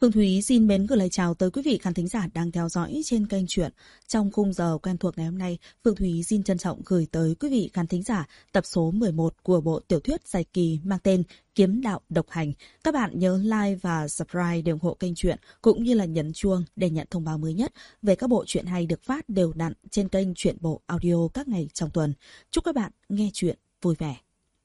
Phương Thúy xin mến gửi lời chào tới quý vị khán thính giả đang theo dõi trên kênh truyện. Trong khung giờ quen thuộc ngày hôm nay, Phương Thúy xin trân trọng gửi tới quý vị khán thính giả tập số 11 của bộ tiểu thuyết dài kỳ mang tên Kiếm Đạo Độc Hành. Các bạn nhớ like và subscribe để ủng hộ kênh truyện cũng như là nhấn chuông để nhận thông báo mới nhất về các bộ truyện hay được phát đều đặn trên kênh Truyện Bộ Audio các ngày trong tuần. Chúc các bạn nghe truyện vui vẻ.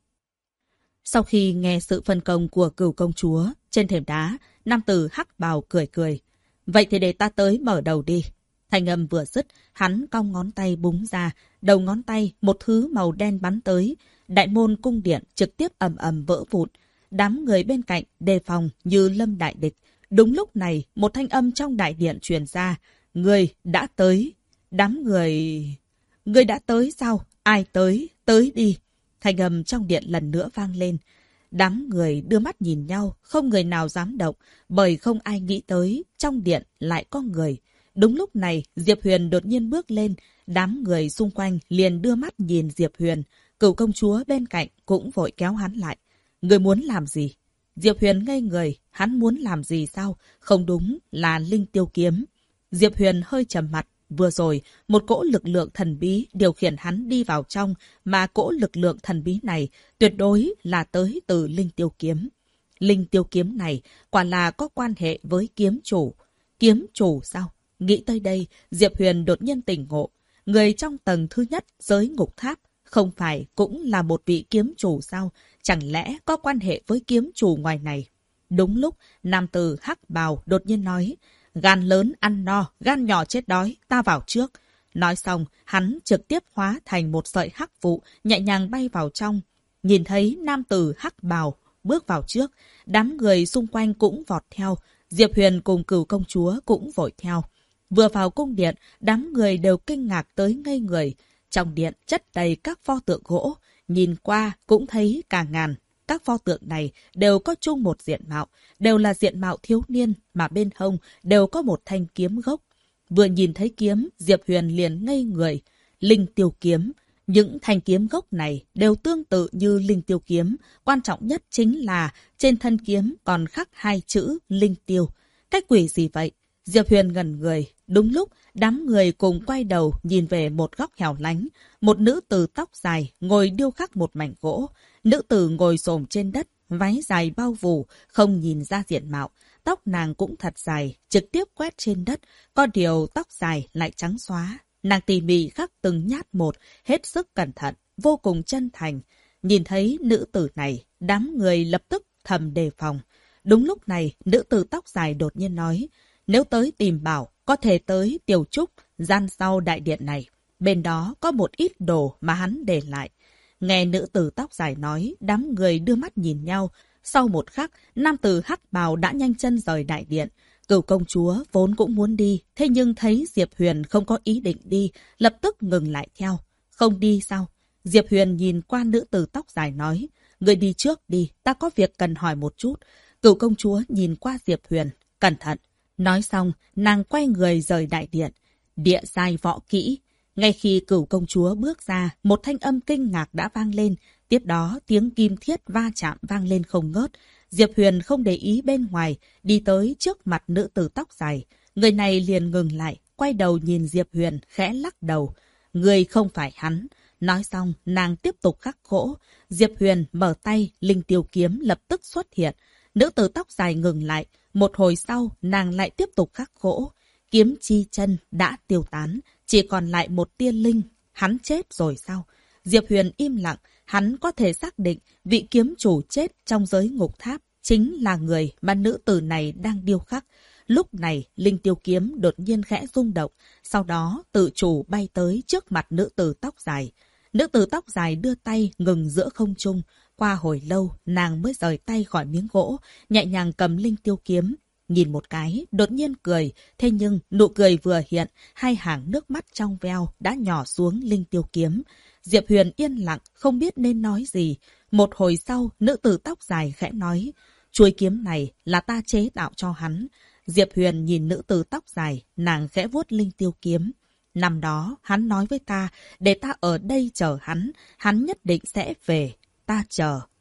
Sau khi nghe sự phân công của Cửu công chúa trên thềm đá, nam tử hắc bào cười cười. Vậy thì để ta tới mở đầu đi. Thanh âm vừa dứt, hắn cong ngón tay búng ra, đầu ngón tay một thứ màu đen bắn tới. Đại môn cung điện trực tiếp ầm ầm vỡ vụn. Đám người bên cạnh đề phòng như lâm đại địch. Đúng lúc này, một thanh âm trong đại điện truyền ra. Người đã tới. Đám người... Người đã tới sao? Ai tới? Tới đi. Thanh âm trong điện lần nữa vang lên. Đám người đưa mắt nhìn nhau, không người nào dám động, bởi không ai nghĩ tới, trong điện lại có người. Đúng lúc này, Diệp Huyền đột nhiên bước lên, đám người xung quanh liền đưa mắt nhìn Diệp Huyền. Cửu công chúa bên cạnh cũng vội kéo hắn lại. Người muốn làm gì? Diệp Huyền ngây người, hắn muốn làm gì sao? Không đúng, là linh tiêu kiếm. Diệp Huyền hơi trầm mặt. Vừa rồi, một cỗ lực lượng thần bí điều khiển hắn đi vào trong, mà cỗ lực lượng thần bí này tuyệt đối là tới từ linh tiêu kiếm. Linh tiêu kiếm này quả là có quan hệ với kiếm chủ. Kiếm chủ sao? Nghĩ tới đây, Diệp Huyền đột nhiên tỉnh ngộ. Người trong tầng thứ nhất giới ngục tháp không phải cũng là một vị kiếm chủ sao? Chẳng lẽ có quan hệ với kiếm chủ ngoài này? Đúng lúc, nam tử hắc bào đột nhiên nói, gan lớn ăn no, gan nhỏ chết đói, ta vào trước. Nói xong, hắn trực tiếp hóa thành một sợi hắc vụ, nhẹ nhàng bay vào trong. Nhìn thấy nam tử hắc bào bước vào trước, đám người xung quanh cũng vọt theo. Diệp Huyền cùng Cửu công chúa cũng vội theo. Vừa vào cung điện, đám người đều kinh ngạc tới ngây người. Trong điện chất đầy các pho tượng gỗ, nhìn qua cũng thấy cả ngàn. Các pho tượng này đều có chung một diện mạo, đều là diện mạo thiếu niên mà bên hông đều có một thanh kiếm gốc. Vừa nhìn thấy kiếm, Diệp Huyền liền ngây người. Linh tiêu kiếm. Những thanh kiếm gốc này đều tương tự như linh tiêu kiếm. Quan trọng nhất chính là trên thân kiếm còn khắc hai chữ linh tiêu. Cái quỷ gì vậy? Diệp Huyền ngẩn người. Đúng lúc, đám người cùng quay đầu nhìn về một góc hẻo lánh. Một nữ tử tóc dài ngồi điêu khắc một mảnh gỗ. Nữ tử ngồi xổm trên đất, váy dài bao phủ, không nhìn ra diện mạo. Tóc nàng cũng thật dài, trực tiếp quét trên đất. Có điều tóc dài lại trắng xóa. Nàng tỉ mỉ khắc từng nhát một, hết sức cẩn thận, vô cùng chân thành. Nhìn thấy nữ tử này, đám người lập tức thầm đề phòng. Đúng lúc này, nữ tử tóc dài đột nhiên nói, nếu tới tìm bảo, có thể tới Tiểu Trúc, gian sau đại điện này. Bên đó có một ít đồ mà hắn để lại. Nghe nữ tử tóc dài nói, đám người đưa mắt nhìn nhau. Sau một khắc, nam tử hắc bào đã nhanh chân rời đại điện. Cửu công chúa vốn cũng muốn đi, thế nhưng thấy Diệp Huyền không có ý định đi, lập tức ngừng lại theo. Không đi sao? Diệp Huyền nhìn qua nữ tử tóc dài nói, người đi trước đi, ta có việc cần hỏi một chút. Cửu công chúa nhìn qua Diệp Huyền, cẩn thận. Nói xong, nàng quay người rời đại điện. Địa giai võ kỹ. Ngay khi Cửu công chúa bước ra, một thanh âm kinh ngạc đã vang lên. Tiếp đó, tiếng kim thiết va chạm vang lên không ngớt. Diệp Huyền không để ý bên ngoài, đi tới trước mặt nữ tử tóc dài. Người này liền ngừng lại, quay đầu nhìn Diệp Huyền, khẽ lắc đầu. Người không phải hắn. Nói xong, nàng tiếp tục khắc gỗ. Diệp Huyền mở tay, linh tiêu kiếm lập tức xuất hiện. Nữ tử tóc dài ngừng lại. Một hồi sau, nàng lại tiếp tục khắc gỗ. Kiếm chi chân đã tiêu tán, chỉ còn lại một tia linh. Hắn chết rồi sao? Diệp Huyền im lặng, hắn có thể xác định vị kiếm chủ chết trong giới ngục tháp chính là người mà nữ tử này đang điêu khắc. Lúc này, linh tiêu kiếm đột nhiên khẽ rung động, sau đó tự chủ bay tới trước mặt nữ tử tóc dài. Nữ tử tóc dài đưa tay ngừng giữa không trung. Qua hồi lâu, nàng mới rời tay khỏi miếng gỗ, nhẹ nhàng cầm linh tiêu kiếm. Nhìn một cái, đột nhiên cười. Thế nhưng, nụ cười vừa hiện, hai hàng nước mắt trong veo đã nhỏ xuống linh tiêu kiếm. Diệp Huyền yên lặng, không biết nên nói gì. Một hồi sau, nữ tử tóc dài khẽ nói, chuôi kiếm này là ta chế tạo cho hắn. Diệp Huyền nhìn nữ tử tóc dài, nàng khẽ vuốt linh tiêu kiếm. Năm đó, hắn nói với ta, để ta ở đây chờ hắn nhất định sẽ về. Ta chờ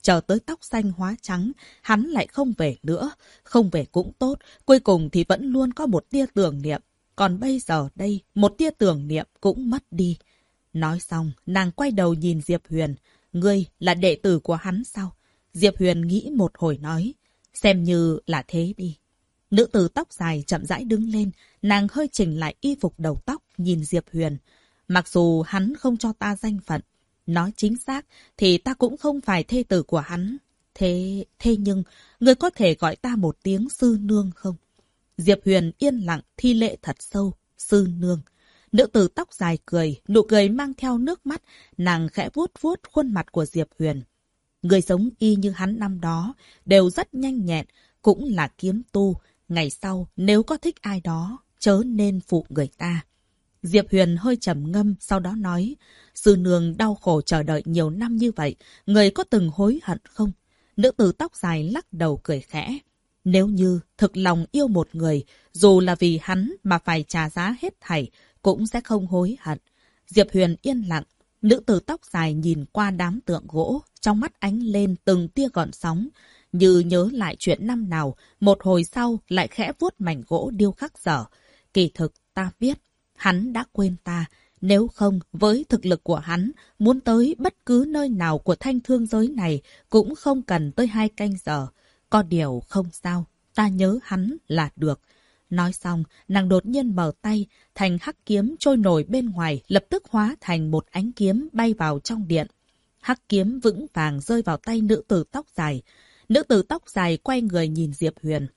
chờ tới tóc xanh hóa trắng, hắn lại không về nữa. Không về cũng tốt, cuối cùng thì vẫn luôn có một tia tưởng niệm. Còn bây giờ đây, một tia tưởng niệm cũng mất đi. Nói xong, nàng quay đầu nhìn Diệp Huyền. Ngươi là đệ tử của hắn sao? Diệp Huyền nghĩ một hồi nói. Xem như là thế đi. Nữ tử tóc dài chậm rãi đứng lên, nàng hơi chỉnh lại y phục đầu tóc, nhìn Diệp Huyền. Mặc dù hắn không cho ta danh phận, nói chính xác thì ta cũng không phải thê tử của hắn. Thế nhưng, người có thể gọi ta một tiếng sư nương không? Diệp Huyền yên lặng thi lễ thật sâu, sư nương. Nữ tử tóc dài cười, nụ cười mang theo nước mắt, nàng khẽ vuốt vuốt khuôn mặt của Diệp Huyền. Người giống y như hắn năm đó, đều rất nhanh nhẹn, cũng là kiếm tu. Ngày sau, nếu có thích ai đó, chớ nên phụ người ta. Diệp Huyền hơi trầm ngâm, sau đó nói, sư nương đau khổ chờ đợi nhiều năm như vậy, người có từng hối hận không? Nữ tử tóc dài lắc đầu cười khẽ. Nếu như thực lòng yêu một người, dù là vì hắn mà phải trả giá hết thảy, cũng sẽ không hối hận. Diệp Huyền yên lặng, nữ tử tóc dài nhìn qua đám tượng gỗ, trong mắt ánh lên từng tia gợn sóng. Như nhớ lại chuyện năm nào, một hồi sau lại khẽ vuốt mảnh gỗ điêu khắc dở. Kỳ thực ta biết, hắn đã quên ta. Nếu không, với thực lực của hắn, muốn tới bất cứ nơi nào của thanh thương giới này cũng không cần tới 2 canh giờ. Có điều không sao, ta nhớ hắn là được. Nói xong, nàng đột nhiên mở tay, thành hắc kiếm trôi nổi bên ngoài, lập tức hóa thành một ánh kiếm bay vào trong điện. Hắc kiếm vững vàng rơi vào tay nữ tử tóc dài. Nữ tử tóc dài quay người nhìn Diệp Huyền.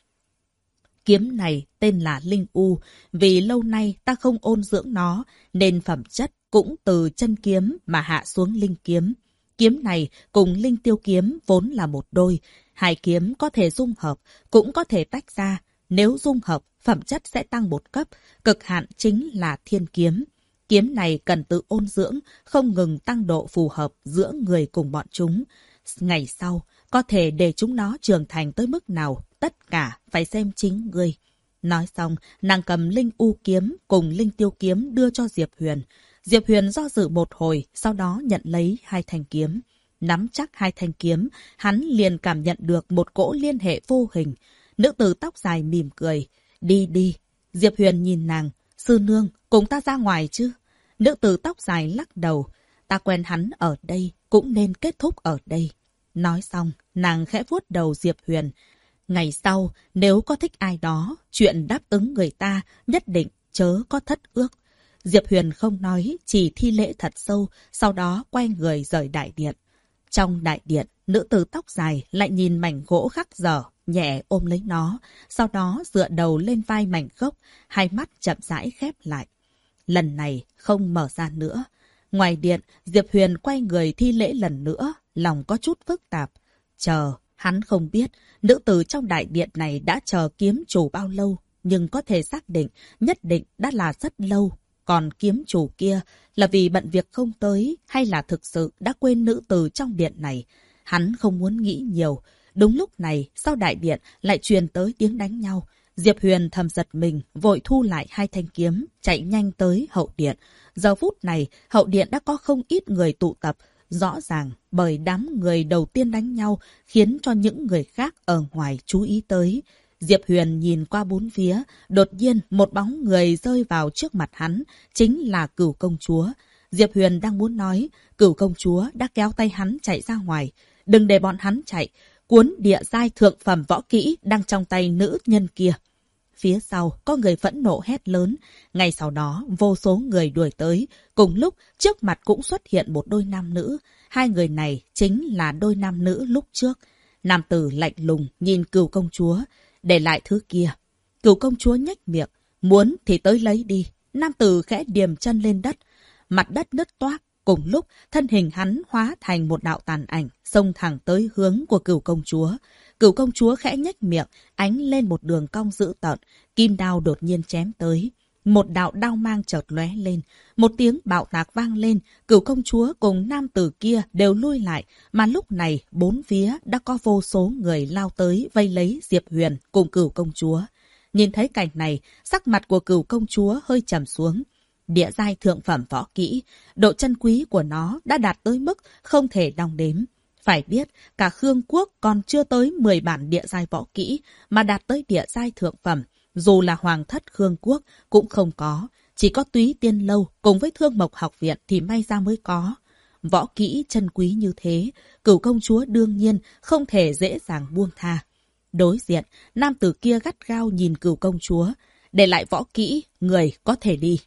Kiếm này tên là Linh U, vì lâu nay ta không ôn dưỡng nó, nên phẩm chất cũng từ chân kiếm mà hạ xuống linh kiếm. Kiếm này cùng linh tiêu kiếm vốn là một đôi. Hai kiếm có thể dung hợp, cũng có thể tách ra. Nếu dung hợp, phẩm chất sẽ tăng một cấp, cực hạn chính là thiên kiếm. Kiếm này cần tự ôn dưỡng, không ngừng tăng độ phù hợp giữa người cùng bọn chúng. Ngày sau, có thể để chúng nó trưởng thành tới mức nào, tất cả phải xem chính ngươi. Nói xong, nàng cầm linh u kiếm cùng linh tiêu kiếm đưa cho Diệp Huyền. Diệp Huyền do dự một hồi, sau đó nhận lấy 2 thanh kiếm. Nắm chắc 2 thanh kiếm, hắn liền cảm nhận được một cỗ liên hệ vô hình. Nữ tử tóc dài mỉm cười. Đi đi. Diệp Huyền nhìn nàng. Sư nương, cùng ta ra ngoài chứ? Nữ tử tóc dài lắc đầu. Ta quen hắn ở đây, cũng nên kết thúc ở đây. Nói xong, nàng khẽ vuốt đầu Diệp Huyền. Ngày sau, nếu có thích ai đó, chuyện đáp ứng người ta nhất định chớ có thất ước. Diệp Huyền không nói, chỉ thi lễ thật sâu, sau đó quay người rời đại điện. Trong đại điện, nữ tử tóc dài lại nhìn mảnh gỗ khắc dở, nhẹ ôm lấy nó, sau đó dựa đầu lên vai mảnh gốc, hai mắt chậm rãi khép lại. Lần này không mở ra nữa. Ngoài điện, Diệp Huyền quay người thi lễ lần nữa, lòng có chút phức tạp. Chờ, hắn không biết, nữ tử trong đại điện này đã chờ kiếm chủ bao lâu, nhưng có thể xác định, nhất định đã là rất lâu. Còn kiếm chủ kia là vì bận việc không tới hay là thực sự đã quên nữ tử trong điện này. Hắn không muốn nghĩ nhiều. Đúng lúc này, sau đại điện lại truyền tới tiếng đánh nhau. Diệp Huyền thầm giật mình, vội thu lại 2 thanh kiếm, chạy nhanh tới hậu điện. Giờ phút này, hậu điện đã có không ít người tụ tập. Rõ ràng, bởi đám người đầu tiên đánh nhau khiến cho những người khác ở ngoài chú ý tới. Diệp Huyền nhìn qua bốn phía, đột nhiên một bóng người rơi vào trước mặt hắn, chính là Cửu công chúa. Diệp Huyền đang muốn nói, Cửu công chúa đã kéo tay hắn chạy ra ngoài. Đừng để bọn hắn chạy, cuốn địa giai thượng phẩm võ kỹ đang trong tay nữ nhân kia. Phía sau, có người phẫn nộ hét lớn. Ngay sau đó, vô số người đuổi tới. Cùng lúc, trước mặt cũng xuất hiện một đôi nam nữ. 2 người này chính là đôi nam nữ lúc trước. Nam tử lạnh lùng nhìn Cửu công chúa. Để lại thứ kia. Cửu công chúa nhếch miệng. Muốn thì tới lấy đi. Nam tử khẽ điềm chân lên đất. Mặt đất nứt toác. Cùng lúc, thân hình hắn hóa thành một đạo tàn ảnh, xông thẳng tới hướng của Cửu công chúa. Cửu công chúa khẽ nhếch miệng, ánh lên một đường cong dữ tợn, kim đao đột nhiên chém tới. Một đạo đao mang chợt lóe lên, một tiếng bạo tạc vang lên, Cửu công chúa cùng nam tử kia đều lui lại, mà lúc này bốn phía đã có vô số người lao tới vây lấy Diệp Huyền cùng Cửu công chúa. Nhìn thấy cảnh này, sắc mặt của Cửu công chúa hơi trầm xuống. Địa giai thượng phẩm võ kỹ, độ chân quý của nó đã đạt tới mức không thể đong đếm. Phải biết, cả Khương quốc còn chưa tới 10 bản địa giai võ kỹ mà đạt tới địa giai thượng phẩm. Dù là hoàng thất Khương quốc cũng không có, chỉ có Túy Tiên Lâu cùng với Thương Mộc Học Viện thì may ra mới có. Võ kỹ chân quý như thế, Cửu công chúa đương nhiên không thể dễ dàng buông tha. Đối diện, nam tử kia gắt gao nhìn Cửu công chúa, để lại võ kỹ, người có thể đi.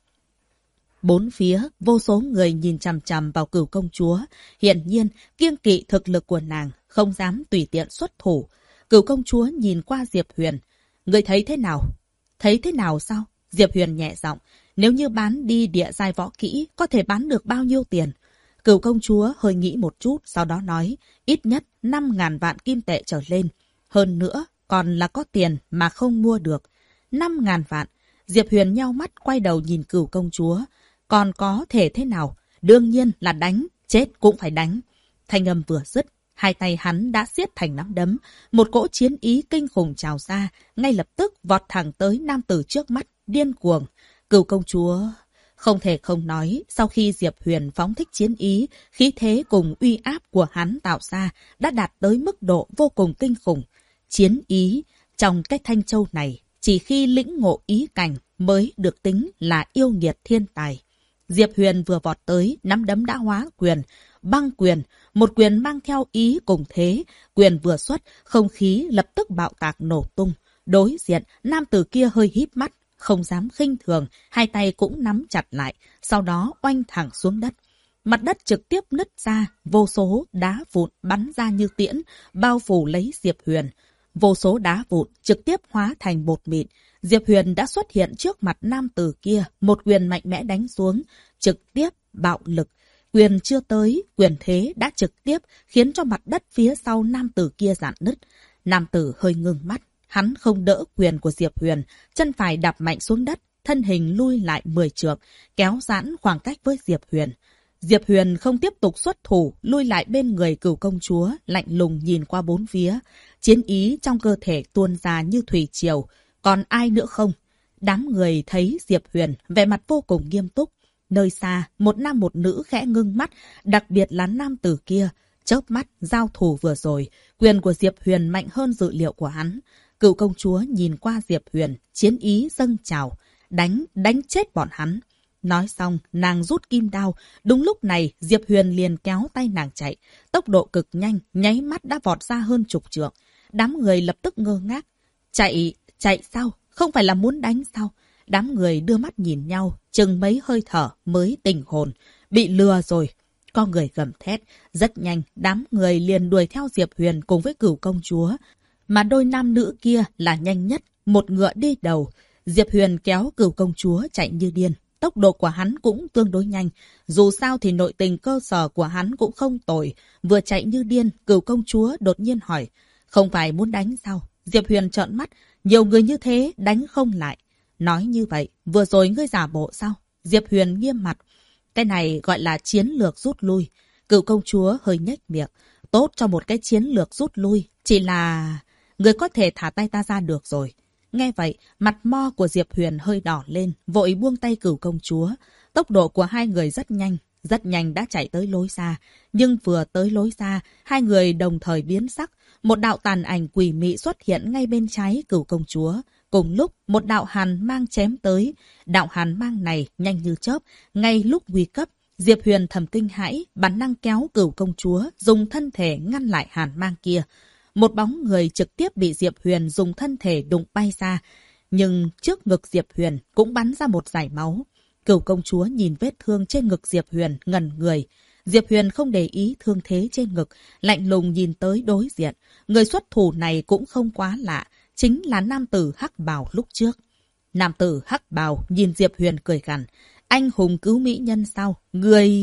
Bốn phía, vô số người nhìn chằm chằm vào Cửu công chúa, hiển nhiên kiêng kỵ thực lực của nàng, không dám tùy tiện xuất thủ. Cửu công chúa nhìn qua Diệp Huyền, người thấy thế nào? Thấy thế nào sao? Diệp Huyền nhẹ giọng, nếu như bán đi địa giai võ kỹ, có thể bán được bao nhiêu tiền? Cửu công chúa hơi nghĩ một chút, sau đó nói, ít nhất 5.000 vạn kim tệ trở lên. Hơn nữa, còn là có tiền mà không mua được. 5.000 vạn. Diệp Huyền nheo mắt quay đầu nhìn Cửu công chúa. Còn có thể thế nào? Đương nhiên là đánh, chết cũng phải đánh. Thanh âm vừa dứt, hai tay hắn đã siết thành nắm đấm. Một cỗ chiến ý kinh khủng trào ra, ngay lập tức vọt thẳng tới nam tử trước mắt, điên cuồng. Cửu công chúa... Không thể không nói, sau khi Diệp Huyền phóng thích chiến ý, khí thế cùng uy áp của hắn tạo ra đã đạt tới mức độ vô cùng kinh khủng. Chiến ý, trong cái Thanh Châu này, chỉ khi lĩnh ngộ ý cảnh mới được tính là yêu nghiệt thiên tài. Diệp Huyền vừa vọt tới, nắm đấm đã hóa quyền, băng quyền, một quyền mang theo ý cùng thế. Quyền vừa xuất, không khí lập tức bạo tạc nổ tung. Đối diện, nam tử kia hơi híp mắt, không dám khinh thường, hai tay cũng nắm chặt lại, sau đó oanh thẳng xuống đất. Mặt đất trực tiếp nứt ra, vô số đá vụn bắn ra như tiễn, bao phủ lấy Diệp Huyền. Vô số đá vụn trực tiếp hóa thành bột mịn. Diệp Huyền đã xuất hiện trước mặt nam tử kia, một quyền mạnh mẽ đánh xuống, trực tiếp bạo lực. Quyền chưa tới, quyền thế đã trực tiếp khiến cho mặt đất phía sau nam tử kia rạn nứt. Nam tử hơi ngưng mắt. Hắn không đỡ quyền của Diệp Huyền, chân phải đạp mạnh xuống đất, thân hình lui lại 10 trượng, kéo giãn khoảng cách với Diệp Huyền. Diệp Huyền không tiếp tục xuất thủ, lui lại bên người Cửu công chúa, lạnh lùng nhìn qua bốn phía. Chiến ý trong cơ thể tuôn ra như thủy triều. Còn ai nữa không? Đám người thấy Diệp Huyền, vẻ mặt vô cùng nghiêm túc. Nơi xa, một nam một nữ khẽ ngưng mắt, đặc biệt là nam tử kia. Chớp mắt, giao thủ vừa rồi, quyền của Diệp Huyền mạnh hơn dự liệu của hắn. Cửu công chúa nhìn qua Diệp Huyền, chiến ý dâng trào, đánh chết bọn hắn. Nói xong, nàng rút kim đao. Đúng lúc này, Diệp Huyền liền kéo tay nàng chạy. Tốc độ cực nhanh, nháy mắt đã vọt ra hơn 10 trượng. Đám người lập tức ngơ ngác. Chạy sao? Không phải là muốn đánh sao? Đám người đưa mắt nhìn nhau, chừng mấy hơi thở mới tỉnh hồn. Bị lừa rồi. Có người gầm thét. Rất nhanh, đám người liền đuổi theo Diệp Huyền cùng với Cửu công chúa. Mà đôi nam nữ kia là nhanh nhất, một ngựa đi đầu. Diệp Huyền kéo Cửu công chúa chạy như điên. Tốc độ của hắn cũng tương đối nhanh. Dù sao thì nội tình cơ sở của hắn cũng không tồi. Vừa chạy như điên, Cửu công chúa đột nhiên hỏi. Không phải muốn đánh sao? Diệp Huyền trợn mắt. Nhiều người như thế đánh không lại. Nói như vậy, vừa rồi ngươi giả bộ sao? Diệp Huyền nghiêm mặt. Cái này gọi là chiến lược rút lui. Cửu công chúa hơi nhếch miệng. Tốt cho một cái chiến lược rút lui. Chỉ là... người có thể thả tay ta ra được rồi. Nghe vậy, mặt mo của Diệp Huyền hơi đỏ lên, vội buông tay Cửu công chúa. Tốc độ của hai người rất nhanh đã chạy tới lối xa. Nhưng vừa tới lối xa, hai người đồng thời biến sắc. Một đạo tàn ảnh quỷ mị xuất hiện ngay bên trái Cửu công chúa. Cùng lúc, một đạo hàn mang chém tới. Đạo hàn mang này nhanh như chớp, ngay lúc nguy cấp. Diệp Huyền thầm kinh hãi, bản năng kéo Cửu công chúa, dùng thân thể ngăn lại hàn mang kia. Một bóng người trực tiếp bị Diệp Huyền dùng thân thể đụng bay ra. Nhưng trước ngực Diệp Huyền cũng bắn ra một dải máu. Cửu công chúa nhìn vết thương trên ngực Diệp Huyền ngẩn người. Diệp Huyền không để ý thương thế trên ngực, lạnh lùng nhìn tới đối diện. Người xuất thủ này cũng không quá lạ, chính là nam tử hắc bào lúc trước. Nam tử hắc bào nhìn Diệp Huyền cười gằn. Anh hùng cứu mỹ nhân sao? Người...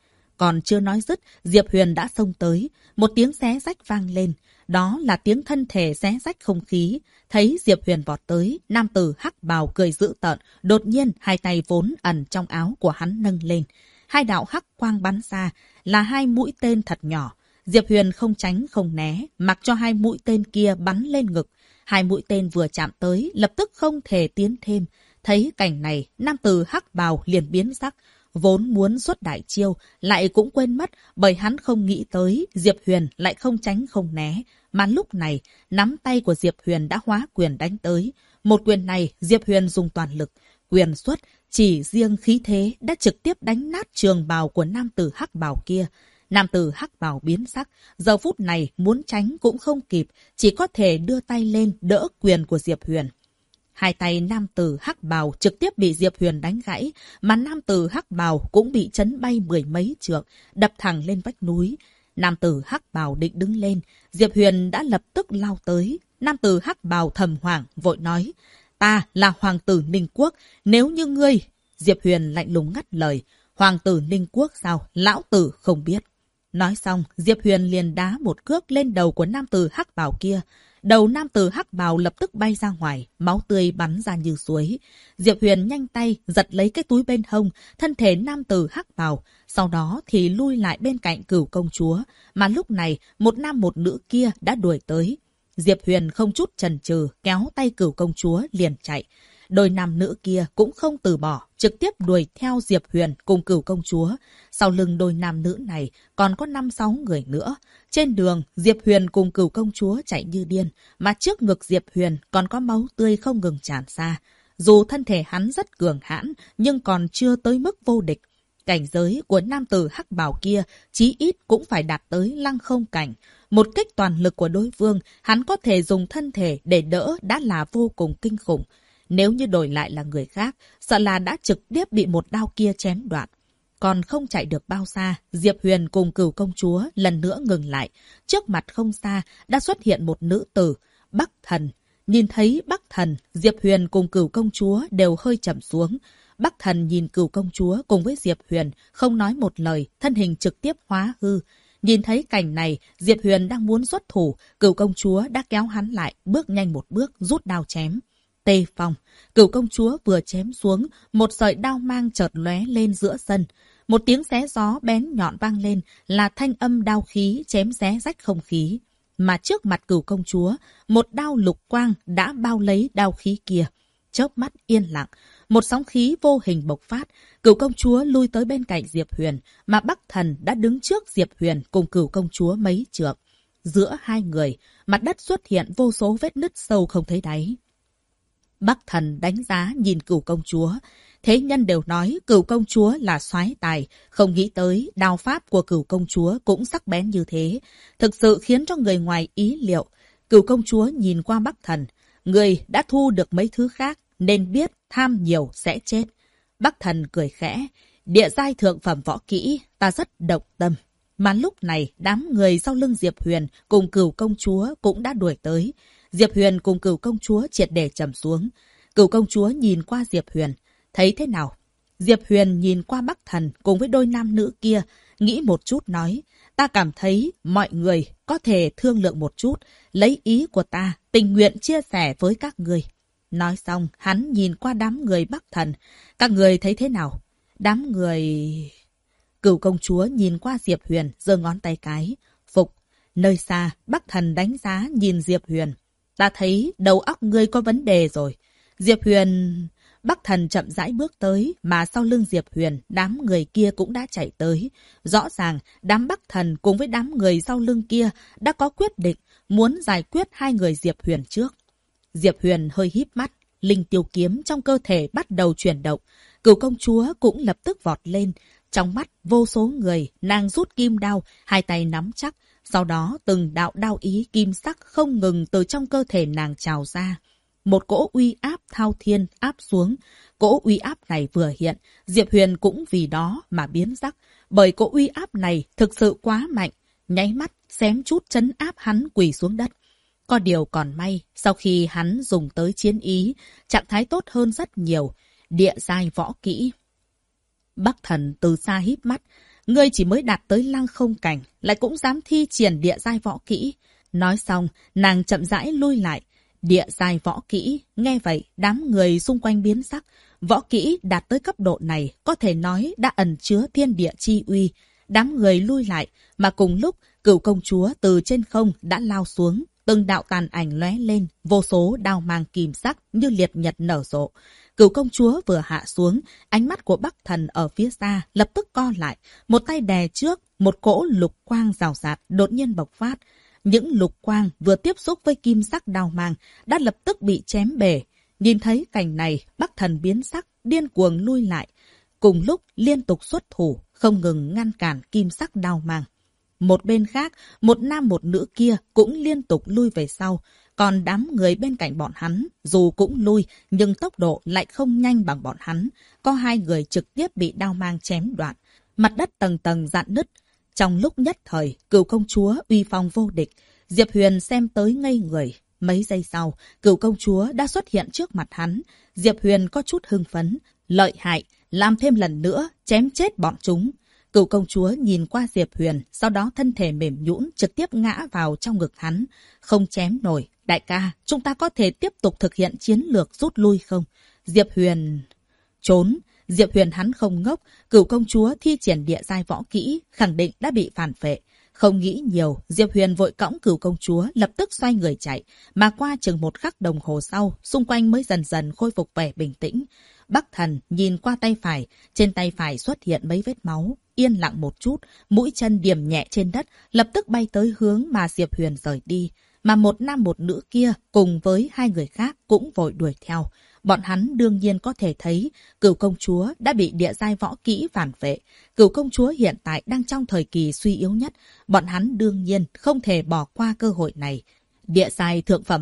Còn chưa nói dứt, Diệp Huyền đã xông tới. Một tiếng xé rách vang lên. Đó là tiếng thân thể xé rách không khí. Thấy Diệp Huyền vọt tới, nam tử hắc bào cười dữ tợn. Đột nhiên, hai tay vốn ẩn trong áo của hắn nâng lên. Hai đạo hắc quang bắn ra, là hai mũi tên thật nhỏ. Diệp Huyền không tránh không né, mặc cho hai mũi tên kia bắn lên ngực. Hai mũi tên vừa chạm tới, lập tức không thể tiến thêm. Thấy cảnh này, nam tử hắc bào liền biến sắc. vốn muốn xuất đại chiêu, lại cũng quên mất bởi hắn không nghĩ tới Diệp Huyền lại không tránh không né. Mà lúc này, nắm tay của Diệp Huyền đã hóa quyền đánh tới. Một quyền này Diệp Huyền dùng toàn lực. Quyền xuất, chỉ riêng khí thế đã trực tiếp đánh nát trường bào của nam tử hắc bào kia. Nam tử hắc bào biến sắc, giờ phút này muốn tránh cũng không kịp, chỉ có thể đưa tay lên đỡ quyền của Diệp Huyền. Hai tay nam tử hắc bào trực tiếp bị Diệp Huyền đánh gãy, mà nam tử hắc bào cũng bị chấn bay mười mấy trượng, đập thẳng lên vách núi. Nam tử hắc bào định đứng lên, Diệp Huyền đã lập tức lao tới. Nam tử hắc bào thầm hoảng, vội nói, ta là hoàng tử Ninh Quốc, nếu như ngươi... Diệp Huyền lạnh lùng ngắt lời, hoàng tử Ninh Quốc sao, lão tử không biết. Nói xong, Diệp Huyền liền đá một cước lên đầu của nam tử hắc bào kia. Đầu nam tử hắc bào lập tức bay ra ngoài, máu tươi bắn ra như suối. Diệp Huyền nhanh tay giật lấy cái túi bên hông, thân thể nam tử hắc bào, sau đó thì lui lại bên cạnh Cửu công chúa, mà lúc này một nam một nữ kia đã đuổi tới. Diệp Huyền không chút chần chừ kéo tay Cửu công chúa liền chạy. Đôi nam nữ kia cũng không từ bỏ, trực tiếp đuổi theo Diệp Huyền cùng Cửu công chúa. Sau lưng đôi nam nữ này còn có 5-6 người nữa. Trên đường, Diệp Huyền cùng Cửu công chúa chạy như điên, mà trước ngực Diệp Huyền còn có máu tươi không ngừng tràn ra. Dù thân thể hắn rất cường hãn, nhưng còn chưa tới mức vô địch. Cảnh giới của nam tử hắc bào kia chí ít cũng phải đạt tới lăng không cảnh. Một kích toàn lực của đối phương, hắn có thể dùng thân thể để đỡ đã là vô cùng kinh khủng. Nếu như đổi lại là người khác, sợ là đã trực tiếp bị một đao kia chém đoạn. Còn không chạy được bao xa, Diệp Huyền cùng Cửu công chúa lần nữa ngừng lại. Trước mặt không xa đã xuất hiện một nữ tử, Bắc Thần. Nhìn thấy Bắc Thần, Diệp Huyền cùng Cửu công chúa đều hơi chậm xuống. Bắc Thần nhìn Cửu công chúa cùng với Diệp Huyền, không nói một lời, thân hình trực tiếp hóa hư. Nhìn thấy cảnh này, Diệp Huyền đang muốn xuất thủ, Cửu công chúa đã kéo hắn lại, bước nhanh một bước, rút đao chém. Tê phong, Cửu công chúa vừa chém xuống, một sợi đao mang chợt lóe lên giữa sân. Một tiếng xé gió bén nhọn vang lên là thanh âm đao khí chém xé rách không khí. Mà trước mặt Cửu công chúa, một đao lục quang đã bao lấy đao khí kia. Chớp mắt yên lặng, một sóng khí vô hình bộc phát, Cửu công chúa lui tới bên cạnh Diệp Huyền, mà Bắc Thần đã đứng trước Diệp Huyền cùng Cửu công chúa mấy trượng. Giữa hai người, mặt đất xuất hiện vô số vết nứt sâu không thấy đáy. Bắc Thần đánh giá nhìn Cửu công chúa. Thế nhân đều nói Cửu công chúa là soái tài, không nghĩ tới đao pháp của Cửu công chúa cũng sắc bén như thế. Thực sự khiến cho người ngoài ý liệu. Cửu công chúa nhìn qua Bắc Thần. Người đã thu được mấy thứ khác, nên biết tham nhiều sẽ chết. Bắc Thần cười khẽ. Địa giai thượng phẩm võ kỹ, ta rất động tâm. Mà lúc này, đám người sau lưng Diệp Huyền cùng Cửu công chúa cũng đã đuổi tới. Diệp Huyền cùng Cửu công chúa triệt để trầm xuống. Cửu công chúa nhìn qua Diệp Huyền. Thấy thế nào? Diệp Huyền nhìn qua Bắc Thần cùng với đôi nam nữ kia. Nghĩ một chút nói. Ta cảm thấy mọi người có thể thương lượng một chút. Lấy ý của ta, tình nguyện chia sẻ với các người. Nói xong, hắn nhìn qua đám người Bắc Thần. Các người thấy thế nào? Đám người... Cửu công chúa nhìn qua Diệp Huyền, giơ ngón tay cái. Phục. Nơi xa, Bắc Thần đánh giá nhìn Diệp Huyền. Ta thấy đầu óc ngươi có vấn đề rồi. Diệp Huyền... Bắc Thần chậm rãi bước tới, mà sau lưng Diệp Huyền, đám người kia cũng đã chạy tới. Rõ ràng, đám Bắc Thần cùng với đám người sau lưng kia đã có quyết định muốn giải quyết hai người Diệp Huyền trước. Diệp Huyền hơi híp mắt, linh tiêu kiếm trong cơ thể bắt đầu chuyển động. Cửu công chúa cũng lập tức vọt lên. Trong mắt vô số người, nàng rút kim đao, hai tay nắm chắc. Sau đó từng đạo đao ý kim sắc không ngừng từ trong cơ thể nàng trào ra. Một cỗ uy áp thao thiên áp xuống. Cỗ uy áp này vừa hiện, Diệp Huyền cũng vì đó mà biến sắc. Bởi cỗ uy áp này thực sự quá mạnh. Nháy mắt, xém chút trấn áp hắn quỳ xuống đất. Có điều còn may, sau khi hắn dùng tới chiến ý, trạng thái tốt hơn rất nhiều. Địa giai võ kỹ. Bắc Thần từ xa híp mắt. Ngươi chỉ mới đạt tới lăng không cảnh, lại cũng dám thi triển địa giai võ kỹ. Nói xong, nàng chậm rãi lui lại. Địa giai võ kỹ, nghe vậy, đám người xung quanh biến sắc. Võ kỹ đạt tới cấp độ này, có thể nói đã ẩn chứa thiên địa chi uy. Đám người lui lại, mà cùng lúc, Cửu công chúa từ trên không đã lao xuống. từng đạo tàn ảnh lóe lên, vô số đao mang kim sắc như liệt nhật nở rộ. Cửu công chúa vừa hạ xuống, ánh mắt của Bắc Thần ở phía xa lập tức co lại, một tay đè trước, một cỗ lục quang rào rạt đột nhiên bộc phát. Những lục quang vừa tiếp xúc với kim sắc đao mang đã lập tức bị chém bể. Nhìn thấy cảnh này, Bắc Thần biến sắc, điên cuồng lui lại. Cùng lúc liên tục xuất thủ, không ngừng ngăn cản kim sắc đao mang. Một bên khác, một nam một nữ kia cũng liên tục lui về sau. Còn đám người bên cạnh bọn hắn, dù cũng lui, nhưng tốc độ lại không nhanh bằng bọn hắn. Có hai người trực tiếp bị đao mang chém đoạn. Mặt đất tầng tầng rạn nứt. Trong lúc nhất thời, Cửu công chúa uy phong vô địch. Diệp Huyền xem tới ngây người. Mấy giây sau, Cửu công chúa đã xuất hiện trước mặt hắn. Diệp Huyền có chút hưng phấn. Lợi hại, làm thêm lần nữa, chém chết bọn chúng. Cửu công chúa nhìn qua Diệp Huyền, sau đó thân thể mềm nhũn trực tiếp ngã vào trong ngực hắn. Không chém nổi. Đại ca, chúng ta có thể tiếp tục thực hiện chiến lược rút lui không? Diệp Huyền... Trốn. Diệp Huyền hắn không ngốc. Cửu công chúa thi triển địa giai võ kỹ, khẳng định đã bị phản phệ. Không nghĩ nhiều, Diệp Huyền vội cõng Cửu công chúa lập tức xoay người chạy. Mà qua chừng một khắc đồng hồ sau, xung quanh mới dần dần khôi phục vẻ bình tĩnh. Bắc Thần nhìn qua tay phải, trên tay phải xuất hiện mấy vết máu. Yên lặng một chút, mũi chân điểm nhẹ trên đất, lập tức bay tới hướng mà Diệp Huyền rời đi. Mà một nam một nữ kia cùng với hai người khác cũng vội đuổi theo. Bọn hắn đương nhiên có thể thấy Cửu công chúa đã bị địa giai võ kỹ phản vệ. Cửu công chúa hiện tại đang trong thời kỳ suy yếu nhất. Bọn hắn đương nhiên không thể bỏ qua cơ hội này. Địa giai thượng phẩm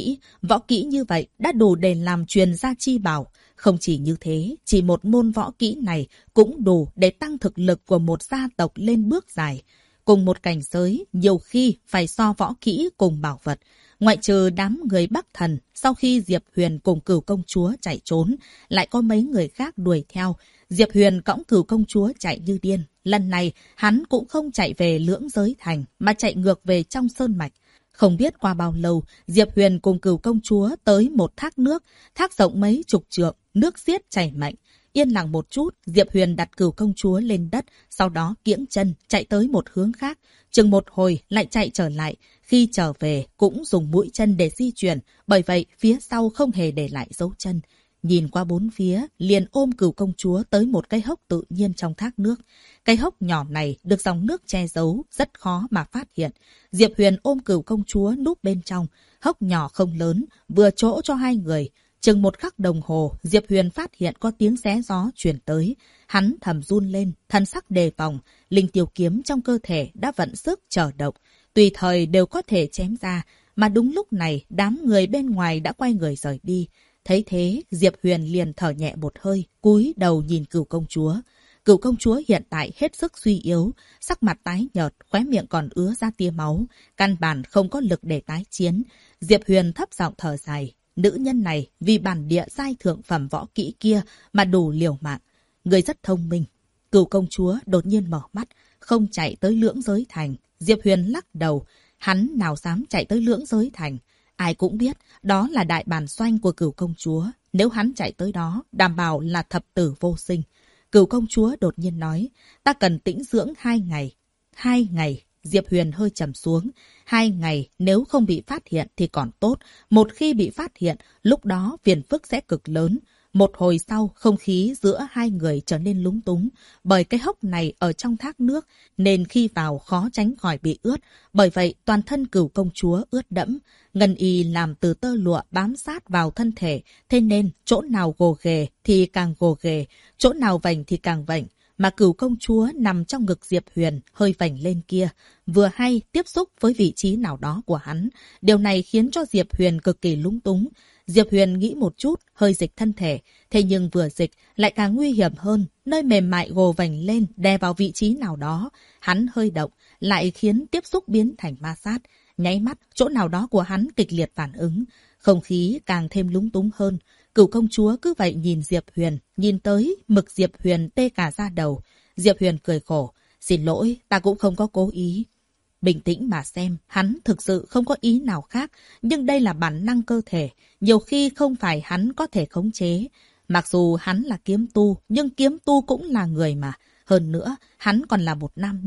võ kỹ như vậy đã đủ để làm truyền gia chi bảo. Không chỉ như thế, chỉ một môn võ kỹ này cũng đủ để tăng thực lực của một gia tộc lên bước dài. Cùng một cảnh giới, nhiều khi phải so võ kỹ cùng bảo vật. Ngoại trừ đám người Bắc Thần, sau khi Diệp Huyền cùng Cửu công chúa chạy trốn, lại có mấy người khác đuổi theo. Diệp Huyền cõng Cửu công chúa chạy như điên. Lần này, hắn cũng không chạy về Lưỡng Giới Thành, mà chạy ngược về trong sơn mạch. Không biết qua bao lâu, Diệp Huyền cùng Cửu công chúa tới một thác nước, thác rộng mấy chục trượng, nước xiết chảy mạnh. Yên lặng một chút, Diệp Huyền đặt Cửu công chúa lên đất, sau đó kiễng chân chạy tới một hướng khác. Chừng một hồi lại chạy trở lại, khi trở về cũng dùng mũi chân để di chuyển, bởi vậy phía sau không hề để lại dấu chân. Nhìn qua bốn phía, liền ôm Cửu công chúa tới một cái hốc tự nhiên trong thác nước. Cái hốc nhỏ này được dòng nước che giấu, rất khó mà phát hiện. Diệp Huyền ôm Cửu công chúa núp bên trong. Hốc nhỏ không lớn, vừa chỗ cho hai người. Chừng một khắc đồng hồ, Diệp Huyền phát hiện có tiếng xé gió truyền tới. Hắn thầm run lên, thần sắc đề phòng. Linh tiêu kiếm trong cơ thể đã vận sức chờ độc. Tùy thời đều có thể chém ra. Mà đúng lúc này, đám người bên ngoài đã quay người rời đi. Thấy thế, Diệp Huyền liền thở nhẹ một hơi, cúi đầu nhìn Cửu công chúa. Cửu công chúa hiện tại hết sức suy yếu, sắc mặt tái nhợt, khóe miệng còn ứa ra tia máu, căn bản không có lực để tái chiến. Diệp Huyền thấp giọng thở dài, nữ nhân này vì bản địa giai thượng phẩm võ kỹ kia mà đủ liều mạng. Người rất thông minh. Cửu công chúa đột nhiên mở mắt, không chạy tới Lưỡng Giới Thành. Diệp Huyền lắc đầu, hắn nào dám chạy tới Lưỡng Giới Thành. Ai cũng biết đó là đại bản doanh của Cửu công chúa. Nếu hắn chạy tới đó, đảm bảo là thập tử vô sinh. Cửu công chúa đột nhiên nói, ta cần tĩnh dưỡng 2 ngày. 2 ngày, Diệp Huyền hơi trầm xuống. 2 ngày, nếu không bị phát hiện thì còn tốt. Một khi bị phát hiện, lúc đó phiền phức sẽ cực lớn. Một hồi sau, không khí giữa hai người trở nên lúng túng. Bởi cái hốc này ở trong thác nước, nên khi vào khó tránh khỏi bị ướt. Bởi vậy, toàn thân Cửu công chúa ướt đẫm. Ngân y làm từ tơ lụa bám sát vào thân thể, thế nên chỗ nào gồ ghề thì càng gồ ghề, chỗ nào vành thì càng vành. Mà Cửu công chúa nằm trong ngực Diệp Huyền hơi vành lên kia, vừa hay tiếp xúc với vị trí nào đó của hắn. Điều này khiến cho Diệp Huyền cực kỳ lúng túng. Diệp Huyền nghĩ một chút, hơi dịch thân thể, thế nhưng vừa dịch lại càng nguy hiểm hơn, nơi mềm mại gồ vành lên đè vào vị trí nào đó. Hắn hơi động, lại khiến tiếp xúc biến thành ma sát. Nháy mắt, chỗ nào đó của hắn kịch liệt phản ứng. Không khí càng thêm lúng túng hơn. Cửu công chúa cứ vậy nhìn Diệp Huyền, nhìn tới mực Diệp Huyền tê cả da đầu. Diệp Huyền cười khổ. Xin lỗi, ta cũng không có cố ý. Bình tĩnh mà xem, hắn thực sự không có ý nào khác. Nhưng đây là bản năng cơ thể. Nhiều khi không phải hắn có thể khống chế. Mặc dù hắn là kiếm tu, nhưng kiếm tu cũng là người mà. Hơn nữa, hắn còn là một nam nhân.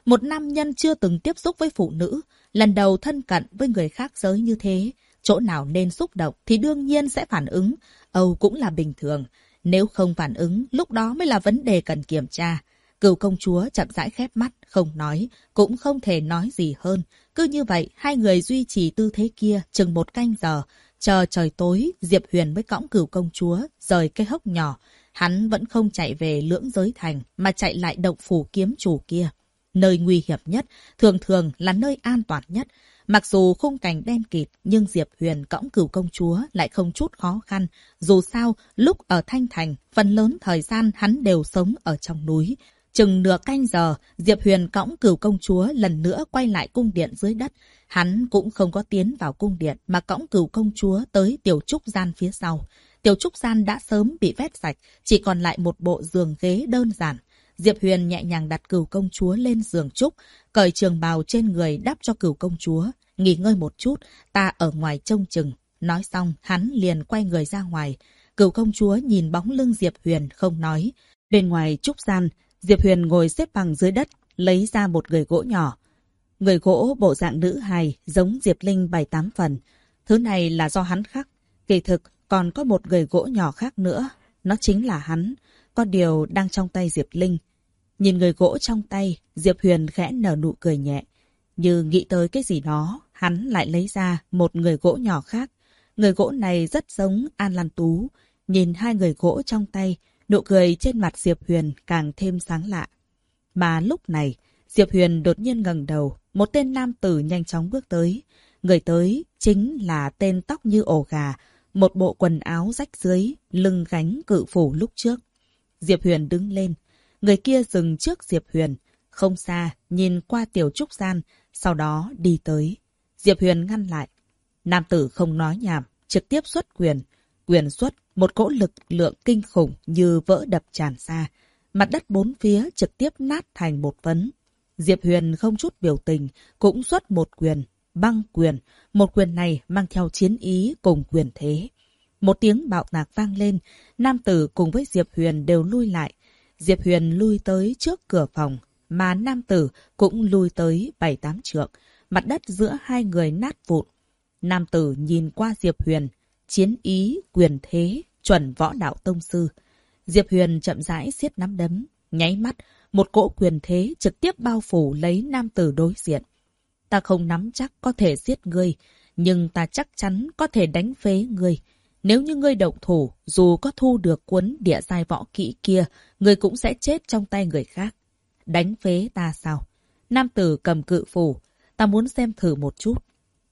Một nam nhân chưa từng tiếp xúc với phụ nữ, lần đầu thân cận với người khác giới như thế. Chỗ nào nên xúc động thì đương nhiên sẽ phản ứng. Âu cũng là bình thường. Nếu không phản ứng, lúc đó mới là vấn đề cần kiểm tra. Cửu công chúa chậm rãi khép mắt, không nói, cũng không thể nói gì hơn. Cứ như vậy, hai người duy trì tư thế kia chừng 1 canh giờ. Chờ trời tối, Diệp Huyền mới cõng Cửu công chúa, rời cái hốc nhỏ. Hắn vẫn không chạy về Lưỡng Giới Thành, mà chạy lại động phủ kiếm chủ kia. Nơi nguy hiểm nhất, thường thường là nơi an toàn nhất. Mặc dù khung cảnh đen kịt, nhưng Diệp Huyền cõng Cửu công chúa lại không chút khó khăn. Dù sao, lúc ở Thanh Thành, phần lớn thời gian hắn đều sống ở trong núi. Chừng nửa canh giờ, Diệp Huyền cõng Cửu công chúa lần nữa quay lại cung điện dưới đất. Hắn cũng không có tiến vào cung điện mà cõng Cửu công chúa tới tiểu trúc gian phía sau. Tiểu trúc gian đã sớm bị vét sạch, chỉ còn lại một bộ giường ghế đơn giản. Diệp Huyền nhẹ nhàng đặt Cửu công chúa lên giường trúc, cởi trường bào trên người đắp cho Cửu công chúa. Nghỉ ngơi một chút, ta ở ngoài trông chừng. Nói xong, hắn liền quay người ra ngoài. Cửu công chúa nhìn bóng lưng Diệp Huyền không nói. Bên ngoài trúc gian, Diệp Huyền ngồi xếp bằng dưới đất, lấy ra một người gỗ nhỏ. Người gỗ bộ dạng nữ hài, giống Diệp Linh 7-8 phần. Thứ này là do hắn khắc. Kỳ thực, còn có một người gỗ nhỏ khác nữa. Nó chính là hắn. Có điều đang trong tay Diệp Linh. Nhìn người gỗ trong tay, Diệp Huyền khẽ nở nụ cười nhẹ. Như nghĩ tới cái gì đó, hắn lại lấy ra một người gỗ nhỏ khác. Người gỗ này rất giống An Lan Tú. Nhìn hai người gỗ trong tay, nụ cười trên mặt Diệp Huyền càng thêm sáng lạ. Mà lúc này, Diệp Huyền đột nhiên ngẩng đầu, một tên nam tử nhanh chóng bước tới. Người tới chính là tên tóc như ổ gà, một bộ quần áo rách dưới, lưng gánh cự phủ lúc trước. Diệp Huyền đứng lên, người kia dừng trước Diệp Huyền, không xa, nhìn qua tiểu trúc gian, sau đó đi tới. Diệp Huyền ngăn lại. Nam tử không nói nhảm, trực tiếp xuất quyền. Quyền xuất, một cỗ lực lượng kinh khủng như vỡ đập tràn ra. Mặt đất bốn phía trực tiếp nát thành một vấn. Diệp Huyền không chút biểu tình, cũng xuất một quyền, băng quyền. Một quyền này mang theo chiến ý cùng quyền thế. Một tiếng bạo tạc vang lên, nam tử cùng với Diệp Huyền đều lui lại. Diệp Huyền lui tới trước cửa phòng, mà nam tử cũng lui tới 7-8 trượng. Mặt đất giữa hai người nát vụn. Nam tử nhìn qua Diệp Huyền, chiến ý, quyền thế, chuẩn võ đạo tông sư. Diệp Huyền chậm rãi siết nắm đấm, nháy mắt, một cỗ quyền thế trực tiếp bao phủ lấy nam tử đối diện. Ta không nắm chắc có thể giết ngươi, nhưng ta chắc chắn có thể đánh phế ngươi. Nếu như ngươi động thủ, dù có thu được cuốn địa giai võ kỹ kia, ngươi cũng sẽ chết trong tay người khác. Đánh phế ta sao? Nam tử cầm cự phủ, ta muốn xem thử một chút.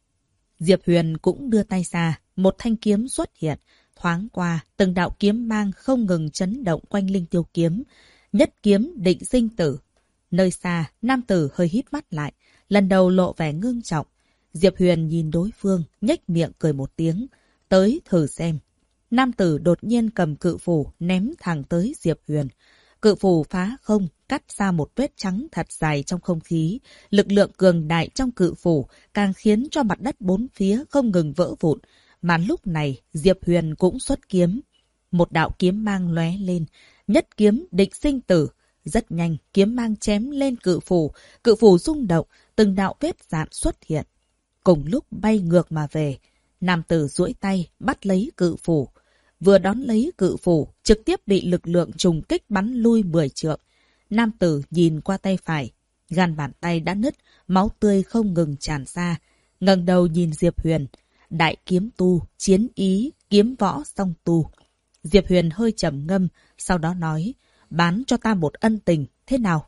Diệp Huyền cũng đưa tay ra, một thanh kiếm xuất hiện. Thoáng qua, từng đạo kiếm mang không ngừng chấn động quanh linh tiêu kiếm. Nhất kiếm định sinh tử. Nơi xa, nam tử hơi híp mắt lại, lần đầu lộ vẻ ngưng trọng. Diệp Huyền nhìn đối phương, nhếch miệng cười một tiếng. Tới thử xem. Nam tử đột nhiên cầm cự phủ ném thẳng tới Diệp Huyền. Cự phủ phá không, cắt ra một vết trắng thật dài trong không khí. Lực lượng cường đại trong cự phủ càng khiến cho mặt đất bốn phía không ngừng vỡ vụn. Mà lúc này, Diệp Huyền cũng xuất kiếm. Một đạo kiếm mang lóe lên. Nhất kiếm định sinh tử. Rất nhanh, kiếm mang chém lên cự phủ rung động, từng đạo vết dạn xuất hiện. Cùng lúc bay ngược mà về, nam tử duỗi tay bắt lấy cự phủ. Vừa đón lấy cự phủ, trực tiếp bị lực lượng trùng kích bắn lui 10 trượng. Nam tử nhìn qua tay phải, gan bàn tay đã nứt, máu tươi không ngừng tràn ra. Ngẩng đầu nhìn Diệp Huyền, đại kiếm tu, chiến ý, kiếm võ song tu. Diệp Huyền hơi trầm ngâm, sau đó nói, bán cho ta một ân tình, thế nào?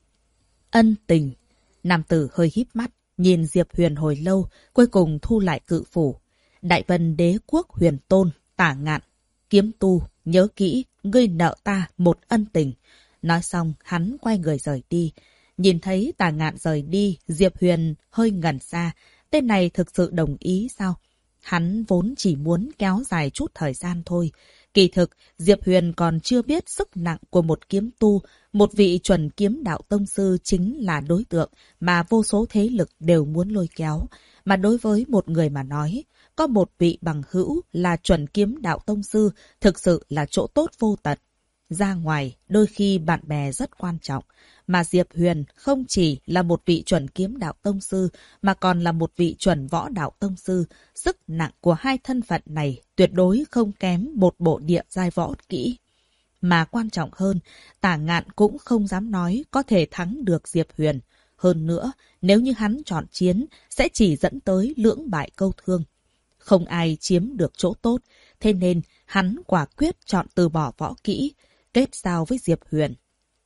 Ân tình. Nam tử hơi híp mắt, nhìn Diệp Huyền hồi lâu, cuối cùng thu lại cự phủ. Đại Vân Đế Quốc Huyền Tôn, Tả Ngạn, kiếm tu, nhớ kỹ, ngươi nợ ta một ân tình. Nói xong, hắn quay người rời đi. Nhìn thấy Tả Ngạn rời đi, Diệp Huyền hơi ngẩn ra. Tên này thực sự đồng ý sao? Hắn vốn chỉ muốn kéo dài chút thời gian thôi. Kỳ thực, Diệp Huyền còn chưa biết sức nặng của một kiếm tu, một vị chuẩn kiếm đạo tông sư chính là đối tượng mà vô số thế lực đều muốn lôi kéo. Mà đối với một người mà nói, có một vị bằng hữu là chuẩn kiếm đạo tông sư thực sự là chỗ tốt vô tận. ra ngoài đôi khi bạn bè rất quan trọng. Mà Diệp Huyền không chỉ là một vị chuẩn kiếm đạo tông sư, mà còn là một vị chuẩn võ đạo tông sư. Sức nặng của hai thân phận này tuyệt đối không kém một bộ địa giai võ kỹ. Mà quan trọng hơn, Tả Ngạn cũng không dám nói có thể thắng được Diệp Huyền. Hơn nữa, nếu như hắn chọn chiến, sẽ chỉ dẫn tới lưỡng bại câu thương. Không ai chiếm được chỗ tốt, thế nên hắn quả quyết chọn từ bỏ võ kỹ, kết giao với Diệp Huyền.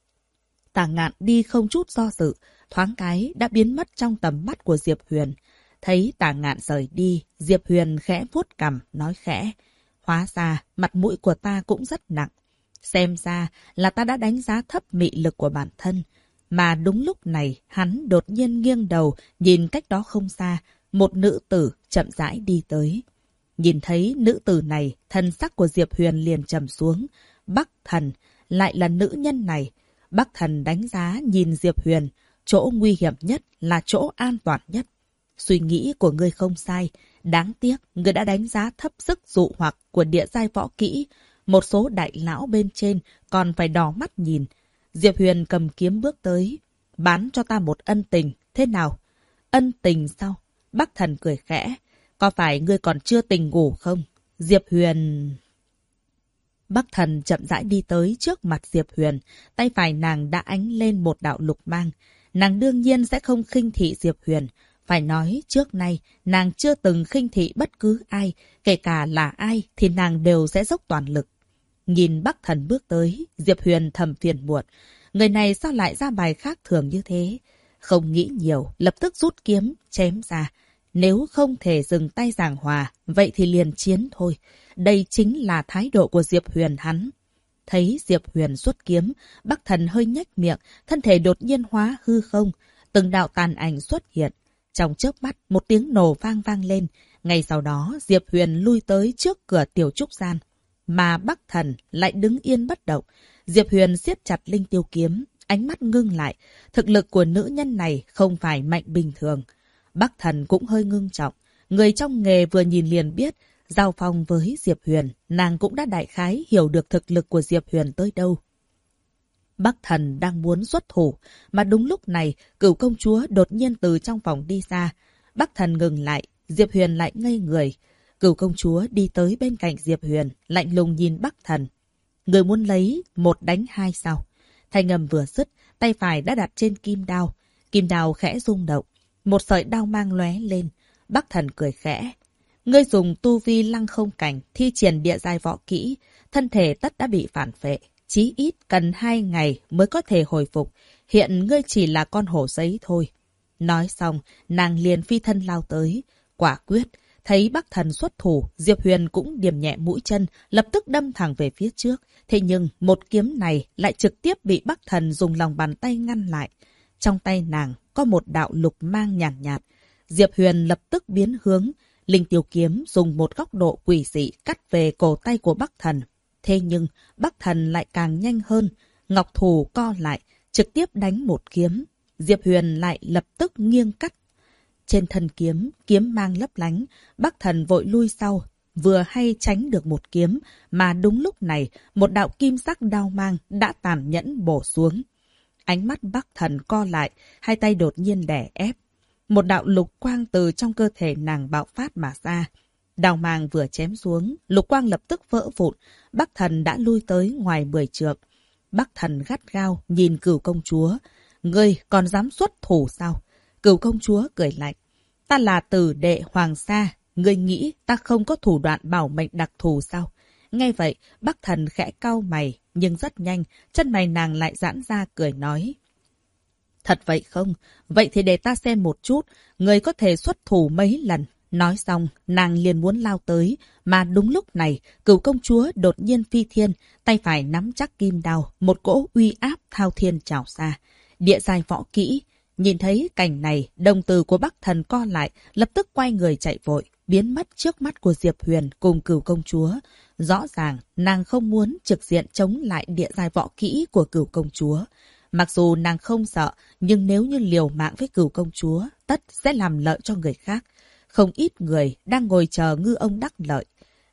Tả Ngạn đi không chút do dự, thoáng cái đã biến mất trong tầm mắt của Diệp Huyền. Thấy Tả Ngạn rời đi, Diệp Huyền khẽ vuốt cằm, nói khẽ. Hóa ra, mặt mũi của ta cũng rất nặng. Xem ra là ta đã đánh giá thấp mị lực của bản thân. Mà đúng lúc này, hắn đột nhiên nghiêng đầu, nhìn cách đó không xa, một nữ tử chậm rãi đi tới. Nhìn thấy nữ tử này, thần sắc của Diệp Huyền liền trầm xuống. Bắc Thần, lại là nữ nhân này. Bắc Thần đánh giá nhìn Diệp Huyền, chỗ nguy hiểm nhất là chỗ an toàn nhất. Suy nghĩ của ngươi không sai, đáng tiếc ngươi đã đánh giá thấp sức dụ hoặc của địa giai võ kỹ. Một số đại lão bên trên còn phải đỏ mắt nhìn. Diệp Huyền cầm kiếm bước tới. Bán cho ta một ân tình, thế nào? Ân tình sao? Bắc Thần cười khẽ. Có phải ngươi còn chưa tình ngủ không? Diệp Huyền... Bắc Thần chậm rãi đi tới trước mặt Diệp Huyền. Tay phải nàng đã ánh lên một đạo lục mang. Nàng đương nhiên sẽ không khinh thị Diệp Huyền. Phải nói trước nay nàng chưa từng khinh thị bất cứ ai. Kể cả là ai thì nàng đều sẽ dốc toàn lực. Nhìn Bắc Thần bước tới, Diệp Huyền thầm phiền muộn. Người này sao lại ra bài khác thường như thế? Không nghĩ nhiều, lập tức rút kiếm, chém ra. Nếu không thể dừng tay giảng hòa, vậy thì liền chiến thôi. Đây chính là thái độ của Diệp Huyền hắn. Thấy Diệp Huyền xuất kiếm, Bắc Thần hơi nhếch miệng, thân thể đột nhiên hóa hư không. Từng đạo tàn ảnh xuất hiện. Trong chớp mắt, một tiếng nổ vang vang lên. Ngay sau đó, Diệp Huyền lui tới trước cửa tiểu trúc gian. Mà Bắc Thần lại đứng yên bất động. Diệp Huyền siết chặt linh tiêu kiếm, ánh mắt ngưng lại. Thực lực của nữ nhân này không phải mạnh bình thường. Bắc Thần cũng hơi ngưng trọng. Người trong nghề vừa nhìn liền biết, giao phong với Diệp Huyền, nàng cũng đã đại khái hiểu được thực lực của Diệp Huyền tới đâu. Bắc Thần đang muốn xuất thủ, mà đúng lúc này, Cửu công chúa đột nhiên từ trong phòng đi ra. Bắc Thần ngừng lại, Diệp Huyền lại ngây người. Cửu công chúa đi tới bên cạnh Diệp Huyền, lạnh lùng nhìn Bắc Thần. Người muốn lấy một đánh hai sao? Thanh âm vừa dứt, tay phải đã đặt trên kim đao. Kim đao khẽ rung động, một sợi đao mang lóe lên. Bắc Thần cười khẽ. Ngươi dùng tu vi lăng không cảnh, thi triển địa giai võ kỹ, thân thể tất đã bị phản phệ. Chí ít cần 2 ngày mới có thể hồi phục. Hiện ngươi chỉ là con hổ giấy thôi. Nói xong, nàng liền phi thân lao tới. Quả quyết, thấy Bắc Thần xuất thủ, Diệp Huyền cũng điểm nhẹ mũi chân, lập tức đâm thẳng về phía trước. Thế nhưng, một kiếm này lại trực tiếp bị Bắc Thần dùng lòng bàn tay ngăn lại. Trong tay nàng có một đạo lục mang nhàn nhạt. Diệp Huyền lập tức biến hướng. Linh tiêu kiếm dùng một góc độ quỷ dị cắt về cổ tay của Bắc Thần. Thế nhưng, Bắc Thần lại càng nhanh hơn. Ngọc thủ co lại, trực tiếp đánh một kiếm. Diệp Huyền lại lập tức nghiêng cắt. Trên thân kiếm, kiếm mang lấp lánh. Bắc Thần vội lui sau. Vừa hay tránh được một kiếm. Mà đúng lúc này, một đạo kim sắc đao mang đã tàn nhẫn bổ xuống. Ánh mắt Bắc Thần co lại, hai tay đột nhiên đè ép. Một đạo lục quang từ trong cơ thể nàng bạo phát mà ra. Đao mang vừa chém xuống, lục quang lập tức vỡ vụn. Bắc Thần đã lui tới ngoài 10 trượng. Bắc Thần gắt gao nhìn Cửu công chúa. Ngươi còn dám xuất thủ sao? Cửu công chúa cười lạnh. Ta là tử đệ hoàng sa. Ngươi nghĩ ta không có thủ đoạn bảo mệnh đặc thù sao? Nghe vậy, Bắc Thần khẽ cau mày, nhưng rất nhanh, chân mày nàng lại giãn ra cười nói. Thật vậy không? Vậy thì để ta xem một chút, người có thể xuất thủ mấy lần. Nói xong, nàng liền muốn lao tới, mà đúng lúc này, Cửu công chúa đột nhiên phi thiên, tay phải nắm chắc kim đao, một cỗ uy áp thao thiên trào ra. Địa giai võ kỹ, nhìn thấy cảnh này, đồng tử của Bắc Thần co lại, lập tức quay người chạy vội, biến mất trước mắt của Diệp Huyền cùng Cửu công chúa. Rõ ràng, nàng không muốn trực diện chống lại địa giai võ kỹ của Cửu công chúa. Mặc dù nàng không sợ, nhưng nếu như liều mạng với Cửu công chúa, tất sẽ làm lợi cho người khác. Không ít người đang ngồi chờ ngư ông đắc lợi.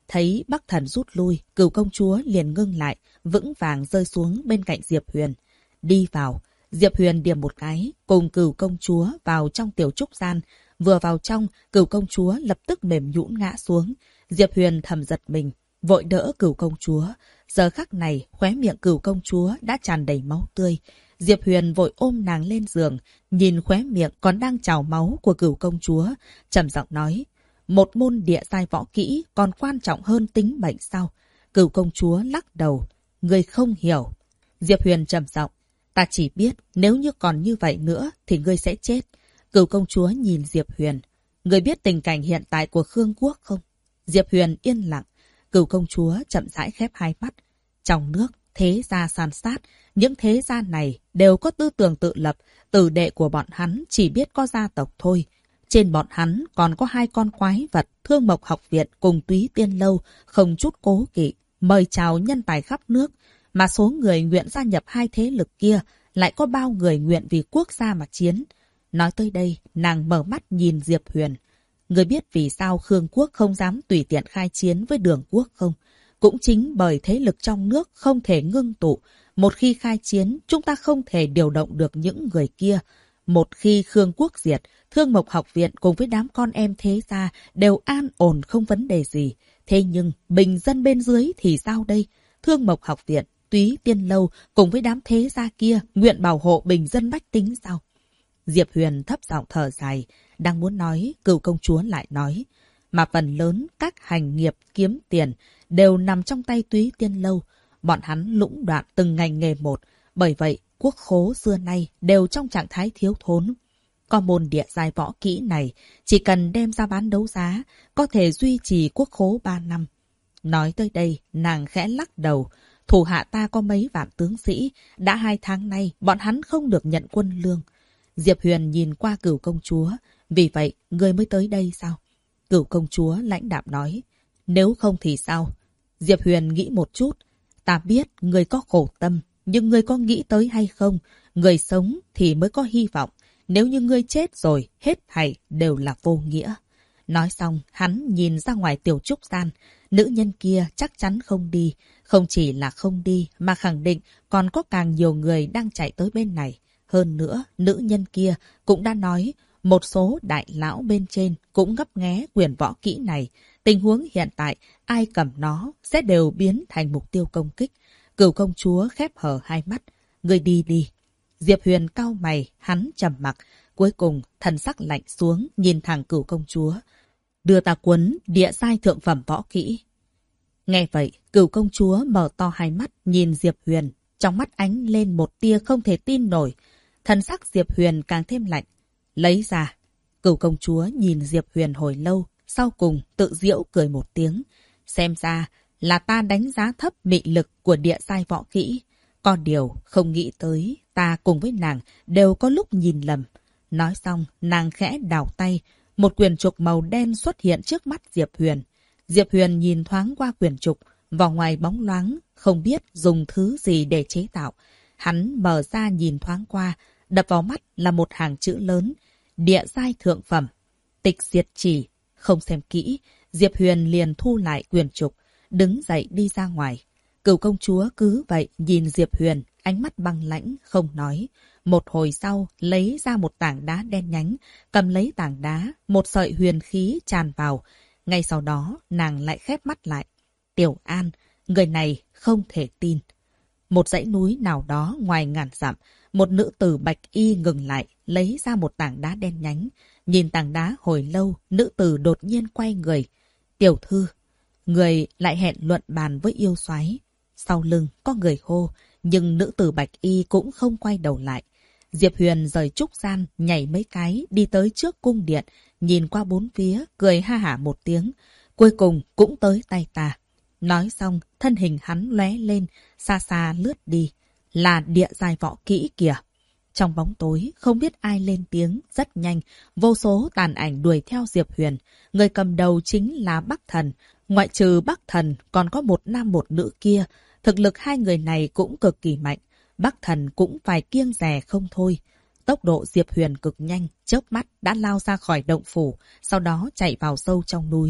Thấy Bắc Thần rút lui, Cửu công chúa liền ngưng lại, vững vàng rơi xuống bên cạnh Diệp Huyền. Đi vào, Diệp Huyền điểm một cái, cùng Cửu công chúa vào trong tiểu trúc gian. Vừa vào trong, Cửu công chúa lập tức mềm nhũn ngã xuống. Diệp Huyền thầm giật mình, vội đỡ Cửu công chúa. Giờ khắc này, khóe miệng Cửu công chúa đã tràn đầy máu tươi. Diệp Huyền vội ôm nàng lên giường, nhìn khóe miệng còn đang trào máu của Cửu công chúa, trầm giọng nói: một môn địa giai võ kỹ còn quan trọng hơn tính mệnh sao? Cửu công chúa lắc đầu: người không hiểu. Diệp Huyền trầm giọng: ta chỉ biết nếu như còn như vậy nữa thì ngươi sẽ chết. Cửu công chúa nhìn Diệp Huyền: người biết tình cảnh hiện tại của Khương Quốc không? Diệp Huyền yên lặng. Cửu công chúa chậm rãi khép hai mắt. Trong nước, thế gia san sát, những thế gia này đều có tư tưởng tự lập, tử đệ của bọn hắn chỉ biết có gia tộc thôi. Trên bọn hắn còn có hai con quái vật, Thương Mộc học viện cùng Túy Tiên lâu, không chút cố kỵ, mời chào nhân tài khắp nước. Mà số người nguyện gia nhập hai thế lực kia, lại có bao người nguyện vì quốc gia mà chiến. Nói tới đây, nàng mở mắt nhìn Diệp Huyền. Người biết vì sao Khương Quốc không dám tùy tiện khai chiến với Đường Quốc không? Cũng chính bởi thế lực trong nước không thể ngưng tụ. Một khi khai chiến, chúng ta không thể điều động được những người kia. Một khi Khương Quốc diệt, Thương Mộc học viện cùng với đám con em thế gia đều an ổn không vấn đề gì. Thế nhưng, bình dân bên dưới thì sao đây? Thương Mộc học viện, Túy Tiên lâu cùng với đám thế gia kia nguyện bảo hộ bình dân bách tính sao? Diệp Huyền thấp giọng thở dài, đang muốn nói, Cửu công chúa lại nói: mà phần lớn các hành nghiệp kiếm tiền đều nằm trong tay Túy Tiên lâu. Bọn hắn lũng đoạn từng ngành nghề một, bởi vậy quốc khố xưa nay đều trong trạng thái thiếu thốn. Có môn địa giai võ kỹ này, chỉ cần đem ra bán đấu giá, có thể duy trì quốc khố 3 năm. Nói tới đây, nàng khẽ lắc đầu. Thủ hạ ta có mấy vạn tướng sĩ, đã 2 tháng nay bọn hắn không được nhận quân lương. Diệp Huyền nhìn qua Cửu công chúa, vì vậy ngươi mới tới đây sao? Cửu công chúa lãnh đạm nói: nếu không thì sao? Diệp Huyền nghĩ một chút: ta biết ngươi có khổ tâm, nhưng ngươi có nghĩ tới hay không? Người sống thì mới có hy vọng. Nếu như ngươi chết rồi, hết thảy đều là vô nghĩa. Nói xong, hắn nhìn ra ngoài tiểu trúc gian. Nữ nhân kia chắc chắn không đi. Không chỉ là không đi, mà khẳng định còn có càng nhiều người đang chạy tới bên này. Hơn nữa, nữ nhân kia cũng đã nói, một số đại lão bên trên cũng ngấp nghé quyền võ kỹ này. Tình huống hiện tại, ai cầm nó sẽ đều biến thành mục tiêu công kích. Cửu công chúa khép hờ hai mắt. Ngươi đi đi. Diệp Huyền cau mày, hắn trầm mặc. Cuối cùng, thần sắc lạnh xuống, nhìn thẳng Cửu công chúa. Đưa ta cuốn địa giai thượng phẩm võ kỹ. Nghe vậy, Cửu công chúa mở to hai mắt, nhìn Diệp Huyền. Trong mắt ánh lên một tia không thể tin nổi. Thần sắc Diệp Huyền càng thêm lạnh. Lấy ra. Cửu công chúa nhìn Diệp Huyền hồi lâu, sau cùng tự giễu cười một tiếng. Xem ra là ta đánh giá thấp mị lực của địa giai võ kỹ. Có điều không nghĩ tới, ta cùng với nàng đều có lúc nhìn lầm. Nói xong, nàng khẽ đảo tay. Một quyển trục màu đen xuất hiện trước mắt Diệp Huyền. Diệp Huyền nhìn thoáng qua quyển trục, vào ngoài bóng loáng, không biết dùng thứ gì để chế tạo. Hắn mở ra nhìn thoáng qua, đập vào mắt là một hàng chữ lớn. Địa giai thượng phẩm. Tịch diệt chỉ. Không xem kỹ, Diệp Huyền liền thu lại quyển trục, đứng dậy đi ra ngoài. Cửu công chúa cứ vậy nhìn Diệp Huyền, ánh mắt băng lãnh, không nói. Một hồi sau, lấy ra một tảng đá đen nhánh, cầm lấy tảng đá, một sợi huyền khí tràn vào. Ngay sau đó, nàng lại khép mắt lại. Tiểu An, người này không thể tin. Một dãy núi nào đó ngoài ngàn dặm, một nữ tử bạch y ngừng lại, lấy ra một tảng đá đen nhánh. Nhìn tảng đá hồi lâu, nữ tử đột nhiên quay người. Tiểu thư, người lại hẹn luận bàn với yêu soái. Sau lưng có người hô, nhưng nữ tử bạch y cũng không quay đầu lại. Diệp Huyền rời trúc gian, nhảy mấy cái, đi tới trước cung điện, nhìn qua bốn phía, cười ha hả một tiếng. Cuối cùng cũng tới tay ta. Nói xong, thân hình hắn lóe lên, xa xa lướt đi. Là địa giai võ kỹ kìa. Trong bóng tối, không biết ai lên tiếng, rất nhanh, vô số tàn ảnh đuổi theo Diệp Huyền. Người cầm đầu chính là Bắc Thần. Ngoại trừ Bắc Thần, còn có một nam một nữ kia. Thực lực hai người này cũng cực kỳ mạnh. Bắc Thần cũng phải kiêng dè không thôi. Tốc độ Diệp Huyền cực nhanh, chớp mắt đã lao ra khỏi động phủ, sau đó chạy vào sâu trong núi.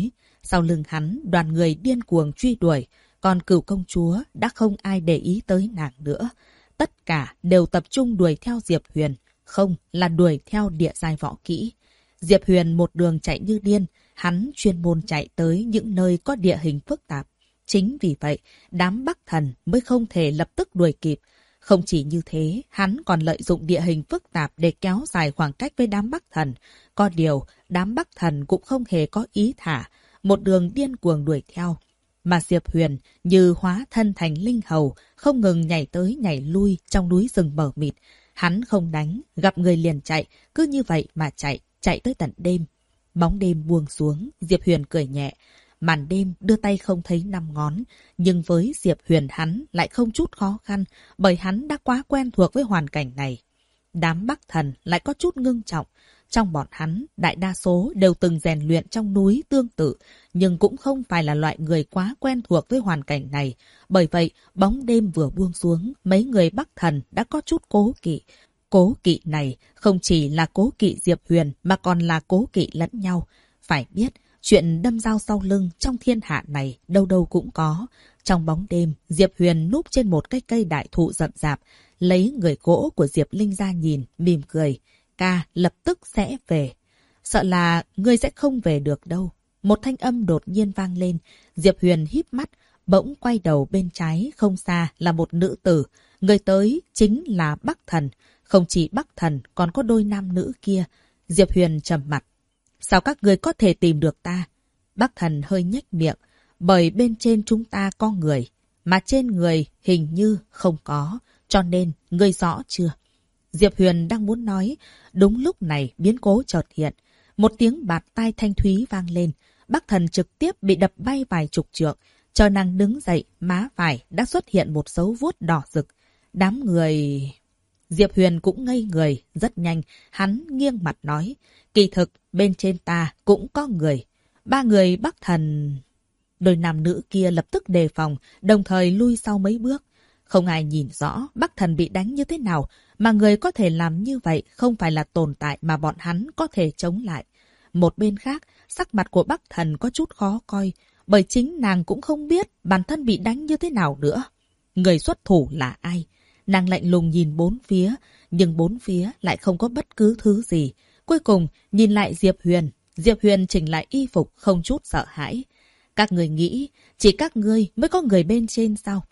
Sau lưng hắn, đoàn người điên cuồng truy đuổi, còn Cửu công chúa đã không ai để ý tới nàng nữa. Tất cả đều tập trung đuổi theo Diệp Huyền, không là đuổi theo địa giai võ kỹ. Diệp Huyền một đường chạy như điên, hắn chuyên môn chạy tới những nơi có địa hình phức tạp. Chính vì vậy, đám Bắc Thần mới không thể lập tức đuổi kịp. Không chỉ như thế, hắn còn lợi dụng địa hình phức tạp để kéo dài khoảng cách với đám Bắc Thần. Có điều, đám Bắc Thần cũng không hề có ý thả, một đường điên cuồng đuổi theo. Mà Diệp Huyền như hóa thân thành linh hầu, không ngừng nhảy tới nhảy lui trong núi rừng mờ mịt. Hắn không đánh, gặp người liền chạy, cứ như vậy mà chạy tới tận đêm. Bóng đêm buông xuống, Diệp Huyền cười nhẹ. Màn đêm đưa tay không thấy năm ngón, nhưng với Diệp Huyền hắn lại không chút khó khăn, bởi hắn đã quá quen thuộc với hoàn cảnh này. Đám Bắc Thần lại có chút ngưng trọng. Trong bọn hắn, đại đa số đều từng rèn luyện trong núi tương tự, nhưng cũng không phải là loại người quá quen thuộc với hoàn cảnh này. Bởi vậy, bóng đêm vừa buông xuống, mấy người Bắc Thần đã có chút cố kỵ. Cố kỵ này không chỉ là cố kỵ Diệp Huyền mà còn là cố kỵ lẫn nhau. Phải biết, chuyện đâm dao sau lưng trong thiên hạ này đâu đâu cũng có. Trong bóng đêm, Diệp Huyền núp trên một cái cây đại thụ rậm rạp, lấy người gỗ của Diệp Linh ra nhìn, mỉm cười. Ca lập tức sẽ về. Sợ là ngươi sẽ không về được đâu. Một thanh âm đột nhiên vang lên. Diệp Huyền híp mắt, bỗng quay đầu bên trái không xa là một nữ tử. Người tới chính là Bắc Thần. Không chỉ Bắc Thần còn có đôi nam nữ kia. Diệp Huyền trầm mặt. Sao các ngươi có thể tìm được ta? Bắc Thần hơi nhếch miệng. Bởi bên trên chúng ta có người. Mà trên người hình như không có. Cho nên ngươi rõ chưa? Diệp Huyền đang muốn nói. Đúng lúc này biến cố chợt hiện. Một tiếng bạt tai thanh thúy vang lên. Bắc Thần trực tiếp bị đập bay vài chục trượng. Chờ nàng đứng dậy, má phải đã xuất hiện một dấu vuốt đỏ rực. Đám người... Diệp Huyền cũng ngây người, rất nhanh, hắn nghiêng mặt nói. Kỳ thực, bên trên ta cũng có người. Ba người Bắc Thần... Đôi nam nữ kia lập tức đề phòng, đồng thời lui sau mấy bước. Không ai nhìn rõ Bắc Thần bị đánh như thế nào, mà người có thể làm như vậy không phải là tồn tại mà bọn hắn có thể chống lại. Một bên khác, sắc mặt của Bắc Thần có chút khó coi, bởi chính nàng cũng không biết bản thân bị đánh như thế nào nữa. Người xuất thủ là ai? Nàng lạnh lùng nhìn bốn phía, nhưng bốn phía lại không có bất cứ thứ gì. Cuối cùng, nhìn lại Diệp Huyền. Diệp Huyền chỉnh lại y phục không chút sợ hãi. Các người nghĩ, chỉ các ngươi mới có người bên trên sao?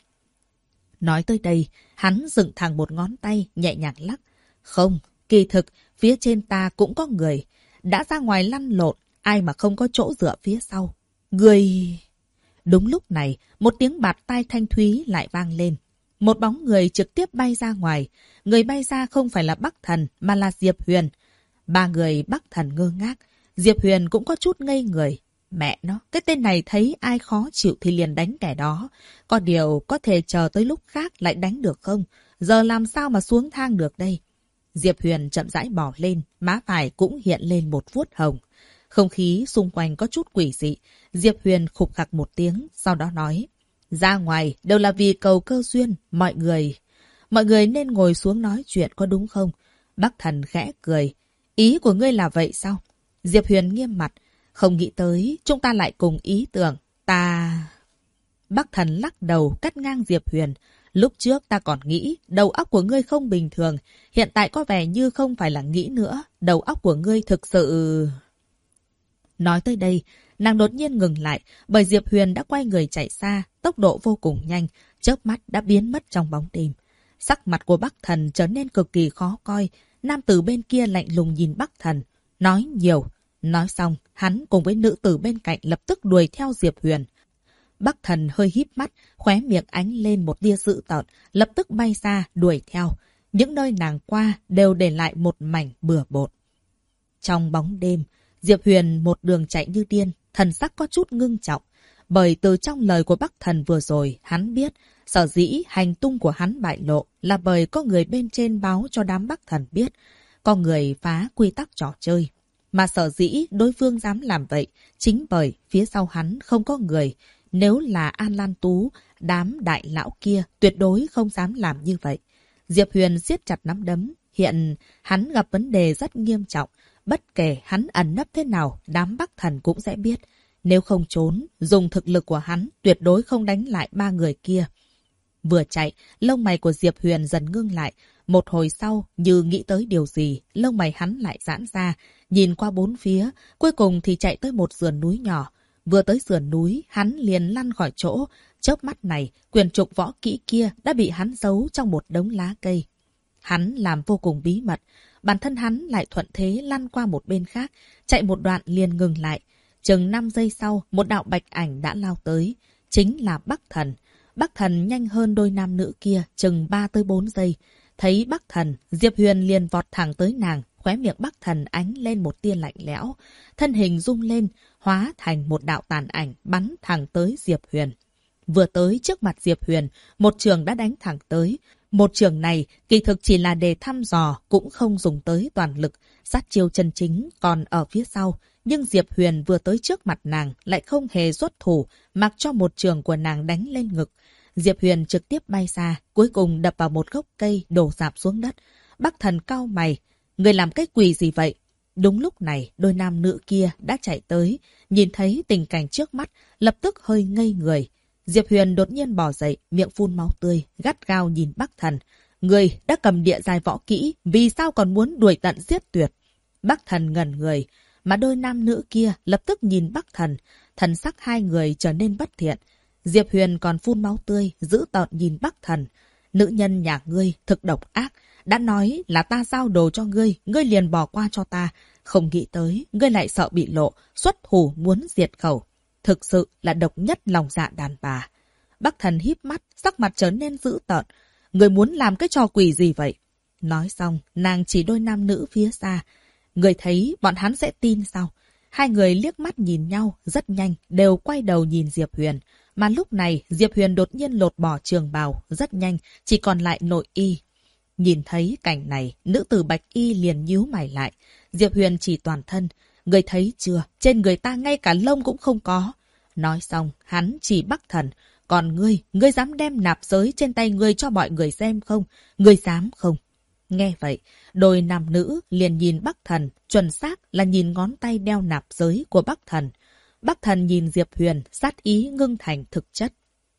Nói tới đây, hắn dựng thẳng một ngón tay, nhẹ nhàng lắc. Không, kỳ thực, phía trên ta cũng có người. Đã ra ngoài lăn lộn, ai mà không có chỗ dựa phía sau. Người... Đúng lúc này, một tiếng bạt tai thanh thúy lại vang lên. Một bóng người trực tiếp bay ra ngoài. Người bay ra không phải là Bắc Thần, mà là Diệp Huyền. Ba người Bắc Thần ngơ ngác. Diệp Huyền cũng có chút ngây người. Mẹ nó, cái tên này thấy ai khó chịu thì liền đánh kẻ đó. Có điều có thể chờ tới lúc khác lại đánh được không? Giờ làm sao mà xuống thang được đây? Diệp Huyền chậm rãi bỏ lên, má phải cũng hiện lên một vuốt hồng. Không khí xung quanh có chút quỷ dị. Diệp Huyền khục khặc một tiếng, sau đó nói. Ra ngoài đều là vì cầu cơ duyên, mọi người nên ngồi xuống nói chuyện có đúng không? Bắc Thần khẽ cười. Ý của ngươi là vậy sao? Diệp Huyền nghiêm mặt. Không nghĩ tới, chúng ta lại cùng ý tưởng. Bắc Thần lắc đầu cắt ngang Diệp Huyền. Lúc trước ta còn nghĩ đầu óc của ngươi không bình thường. Hiện tại có vẻ như không phải là nghĩ nữa. Đầu óc của ngươi thực sự... Nói tới đây, nàng đột nhiên ngừng lại bởi Diệp Huyền đã quay người chạy xa, tốc độ vô cùng nhanh, chớp mắt đã biến mất trong bóng đêm. Sắc mặt của Bắc Thần trở nên cực kỳ khó coi. Nam tử bên kia lạnh lùng nhìn Bắc Thần. Nói nhiều. Nói xong, hắn cùng với nữ tử bên cạnh lập tức đuổi theo Diệp Huyền. Bắc Thần hơi híp mắt, khóe miệng ánh lên một tia dữ tợn, lập tức bay ra đuổi theo. Những nơi nàng qua đều để lại một mảnh bừa bộn. Trong bóng đêm, Diệp Huyền một đường chạy như điên, thần sắc có chút ngưng trọng. Bởi từ trong lời của Bắc Thần vừa rồi, hắn biết sở dĩ hành tung của hắn bại lộ là bởi có người bên trên báo cho đám Bắc Thần biết. Có người phá quy tắc trò chơi. Mà sở dĩ đối phương dám làm vậy, chính bởi phía sau hắn không có người. Nếu là An Lan Tú, đám đại lão kia tuyệt đối không dám làm như vậy. Diệp Huyền siết chặt nắm đấm. Hiện hắn gặp vấn đề rất nghiêm trọng. Bất kể hắn ẩn nấp thế nào, đám Bắc Thần cũng sẽ biết. Nếu không trốn, dùng thực lực của hắn tuyệt đối không đánh lại 3 người kia. Vừa chạy, lông mày của Diệp Huyền dần ngưng lại. Một hồi sau, như nghĩ tới điều gì, lông mày hắn lại giãn ra, nhìn qua bốn phía, cuối cùng thì chạy tới một sườn núi nhỏ. Vừa tới sườn núi, hắn liền lăn khỏi chỗ. Chớp mắt này, quyển trục võ kỹ kia đã bị hắn giấu trong một đống lá cây. Hắn làm vô cùng bí mật, bản thân hắn lại thuận thế lăn qua một bên khác, chạy một đoạn liền ngừng lại. Chừng 5 giây sau, một đạo bạch ảnh đã lao tới, chính là Bắc Thần. Bắc Thần nhanh hơn đôi nam nữ kia chừng 3 tới 4 giây. Thấy Bắc Thần, Diệp Huyền liền vọt thẳng tới nàng, khóe miệng Bắc Thần ánh lên một tia lạnh lẽo, thân hình rung lên, hóa thành một đạo tàn ảnh bắn thẳng tới Diệp Huyền. Vừa tới trước mặt Diệp Huyền, một trường đã đánh thẳng tới. Một trường này kỳ thực chỉ là để thăm dò, cũng không dùng tới toàn lực, sát chiêu chân chính còn ở phía sau. Nhưng Diệp Huyền vừa tới trước mặt nàng lại không hề xuất thủ, mặc cho một trường của nàng đánh lên ngực. Diệp Huyền trực tiếp bay xa, cuối cùng đập vào một gốc cây đổ rạp xuống đất. Bắc Thần cau mày, người làm cái quỷ gì vậy? Đúng lúc này, đôi nam nữ kia đã chạy tới, nhìn thấy tình cảnh trước mắt, lập tức hơi ngây người. Diệp Huyền đột nhiên bò dậy, miệng phun máu tươi, gắt gao nhìn Bắc Thần. Người đã cầm địa giai võ kỹ, vì sao còn muốn đuổi tận giết tuyệt? Bắc Thần ngẩn người, mà đôi nam nữ kia lập tức nhìn Bắc Thần. Thần sắc hai người trở nên bất thiện. Diệp Huyền còn phun máu tươi, dữ tợn nhìn Bắc Thần. Nữ nhân nhà ngươi thực độc ác. Đã nói là ta giao đồ cho ngươi, ngươi liền bỏ qua cho ta. Không nghĩ tới, ngươi lại sợ bị lộ, xuất thủ muốn diệt khẩu. Thực sự là độc nhất lòng dạ đàn bà. Bắc Thần híp mắt, sắc mặt trở nên dữ tợn. Ngươi muốn làm cái trò quỷ gì vậy? Nói xong, nàng chỉ đôi nam nữ phía xa. Ngươi thấy bọn hắn sẽ tin sao? Hai người liếc mắt nhìn nhau, rất nhanh, đều quay đầu nhìn Diệp Huyền. Mà lúc này, Diệp Huyền đột nhiên lột bỏ trường bào, rất nhanh, chỉ còn lại nội y. Nhìn thấy cảnh này, nữ tử bạch y liền nhíu mày lại. Diệp Huyền chỉ toàn thân. Người thấy chưa, trên người ta ngay cả lông cũng không có. Nói xong, hắn chỉ Bắc Thần. Còn ngươi dám đem nạp giới trên tay ngươi cho mọi người xem không? Ngươi dám không? Nghe vậy, đôi nam nữ liền nhìn Bắc Thần, chuẩn xác là nhìn ngón tay đeo nạp giới của Bắc Thần. Bắc Thần nhìn Diệp Huyền, sát ý ngưng thành thực chất.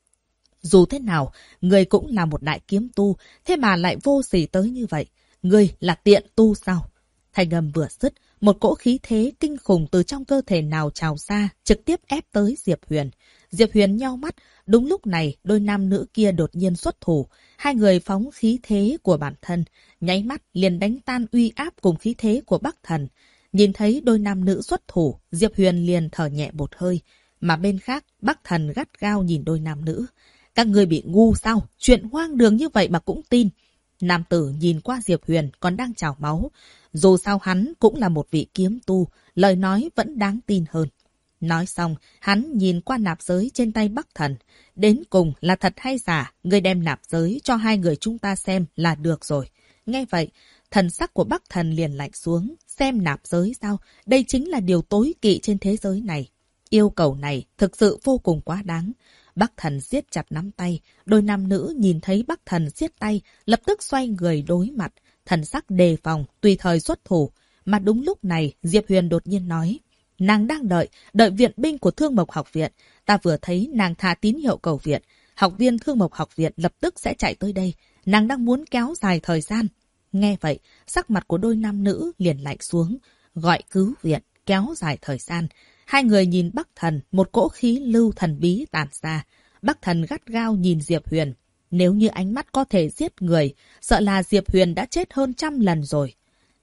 Dù thế nào, ngươi cũng là một đại kiếm tu, thế mà lại vô sỉ tới như vậy. Ngươi là tiện tu sao? Thanh âm vừa dứt, một cỗ khí thế kinh khủng từ trong cơ thể nào trào ra, trực tiếp ép tới Diệp Huyền. Diệp Huyền nheo mắt, đúng lúc này đôi nam nữ kia đột nhiên xuất thủ. Hai người phóng khí thế của bản thân, nháy mắt liền đánh tan uy áp cùng khí thế của Bắc Thần. Nhìn thấy đôi nam nữ xuất thủ, Diệp Huyền liền thở nhẹ một hơi. Mà bên khác, Bắc Thần gắt gao nhìn đôi nam nữ. Các ngươi bị ngu sao? Chuyện hoang đường như vậy mà cũng tin. Nam tử nhìn qua Diệp Huyền còn đang trào máu. Dù sao hắn cũng là một vị kiếm tu, lời nói vẫn đáng tin hơn. Nói xong, hắn nhìn qua nạp giới trên tay Bắc Thần. Đến cùng là thật hay giả, ngươi đem nạp giới cho hai người chúng ta xem là được rồi. Nghe vậy, thần sắc của Bắc Thần liền lạnh xuống. Xem nạp giới sao? Đây chính là điều tối kỵ trên thế giới này. Yêu cầu này thực sự vô cùng quá đáng. Bắc Thần siết chặt nắm tay. Đôi nam nữ nhìn thấy Bắc Thần siết tay, lập tức xoay người đối mặt. Thần sắc đề phòng, tùy thời xuất thủ. Mà đúng lúc này, Diệp Huyền đột nhiên nói. Nàng đang đợi viện binh của Thương Mộc Học viện. Ta vừa thấy nàng thả tín hiệu cầu viện. Học viên Thương Mộc Học viện lập tức sẽ chạy tới đây. Nàng đang muốn kéo dài thời gian. Nghe vậy, sắc mặt của đôi nam nữ liền lạnh xuống. Gọi cứu viện, kéo dài thời gian. Hai người nhìn Bắc Thần, một cỗ khí lưu thần bí tản ra. Bắc Thần gắt gao nhìn Diệp Huyền. Nếu như ánh mắt có thể giết người, sợ là Diệp Huyền đã chết hơn 100 lần rồi.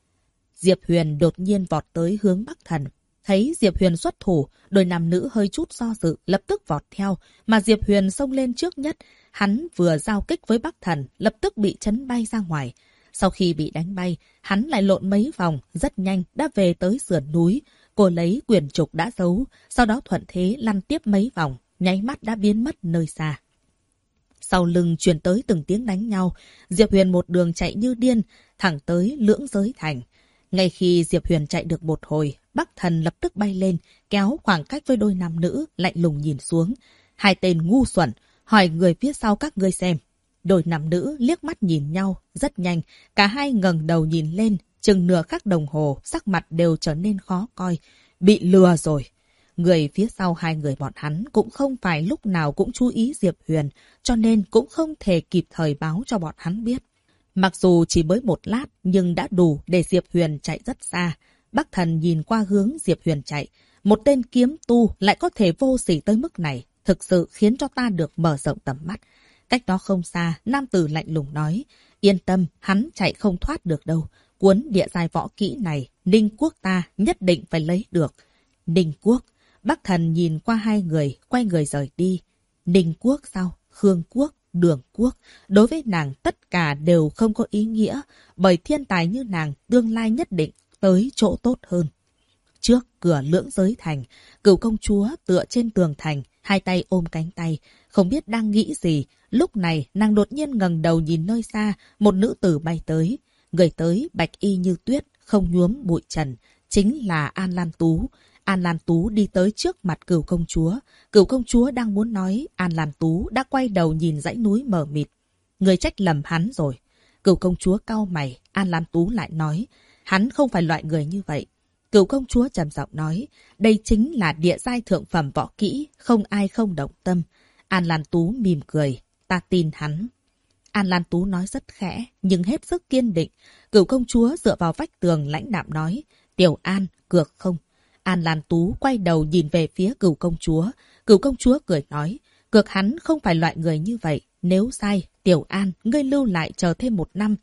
Diệp Huyền đột nhiên vọt tới hướng Bắc Thần. Thấy Diệp Huyền xuất thủ, đôi nam nữ hơi chút do dự, lập tức vọt theo. Mà Diệp Huyền xông lên trước nhất. Hắn vừa giao kích với Bắc Thần, lập tức bị chấn bay ra ngoài. Sau khi bị đánh bay, hắn lại lộn mấy vòng, rất nhanh đã về tới sườn núi. Cô lấy quyển trục đã giấu, sau đó thuận thế lăn tiếp mấy vòng, nháy mắt đã biến mất nơi xa. Sau lưng truyền tới từng tiếng đánh nhau, Diệp Huyền một đường chạy như điên, thẳng tới Lưỡng Giới Thành. Ngay khi Diệp Huyền chạy được một hồi, Bắc Thần lập tức bay lên, kéo khoảng cách với đôi nam nữ, lạnh lùng nhìn xuống. Hai tên ngu xuẩn, hỏi người phía sau các ngươi xem. Đôi nam nữ liếc mắt nhìn nhau, rất nhanh, cả hai ngẩng đầu nhìn lên, chừng nửa khắc đồng hồ, sắc mặt đều trở nên khó coi. Bị lừa rồi. người phía sau hai người bọn hắn cũng không phải lúc nào cũng chú ý Diệp Huyền, cho nên cũng không thể kịp thời báo cho bọn hắn biết. Mặc dù chỉ mới một lát, nhưng đã đủ để Diệp Huyền chạy rất xa. Bắc Thần nhìn qua hướng Diệp Huyền chạy. Một tên kiếm tu lại có thể vô sỉ tới mức này, thực sự khiến cho ta được mở rộng tầm mắt. Cách đó không xa, nam tử lạnh lùng nói, yên tâm, hắn chạy không thoát được đâu. Cuốn địa giai võ kỹ này, Ninh Quốc ta nhất định phải lấy được. Ninh Quốc, Bắc Thần nhìn qua hai người, quay người rời đi. Ninh Quốc sao? Khương Quốc, Đường Quốc, đối với nàng tất cả đều không có ý nghĩa, bởi thiên tài như nàng tương lai nhất định tới chỗ tốt hơn. Trước cửa Lưỡng Giới Thành, Cửu công chúa tựa trên tường thành, hai tay ôm cánh tay, không biết đang nghĩ gì. Lúc này nàng đột nhiên ngẩng đầu nhìn nơi xa, một nữ tử bay tới. Người tới bạch y như tuyết, không nhuốm bụi trần, chính là An Lan Tú. An Lan Tú đi tới trước mặt Cửu công chúa. Cửu công chúa đang muốn nói, An Lan Tú đã quay đầu nhìn dãy núi mờ mịt. Người trách lầm hắn rồi. Cửu công chúa cau mày, An Lan Tú lại nói, hắn không phải loại người như vậy. Cửu công chúa trầm giọng nói, đây chính là địa giai thượng phẩm võ kỹ, không ai không động tâm. An Lan Tú mỉm cười, ta tin hắn. An Lan Tú nói rất khẽ, nhưng hết sức kiên định. Cửu công chúa dựa vào vách tường lãnh đạm nói, Tiểu An, cược không? An Lan Tú quay đầu nhìn về phía Cửu công chúa. Cửu công chúa cười nói, cược hắn không phải loại người như vậy. Nếu sai, Tiểu An, ngươi lưu lại chờ thêm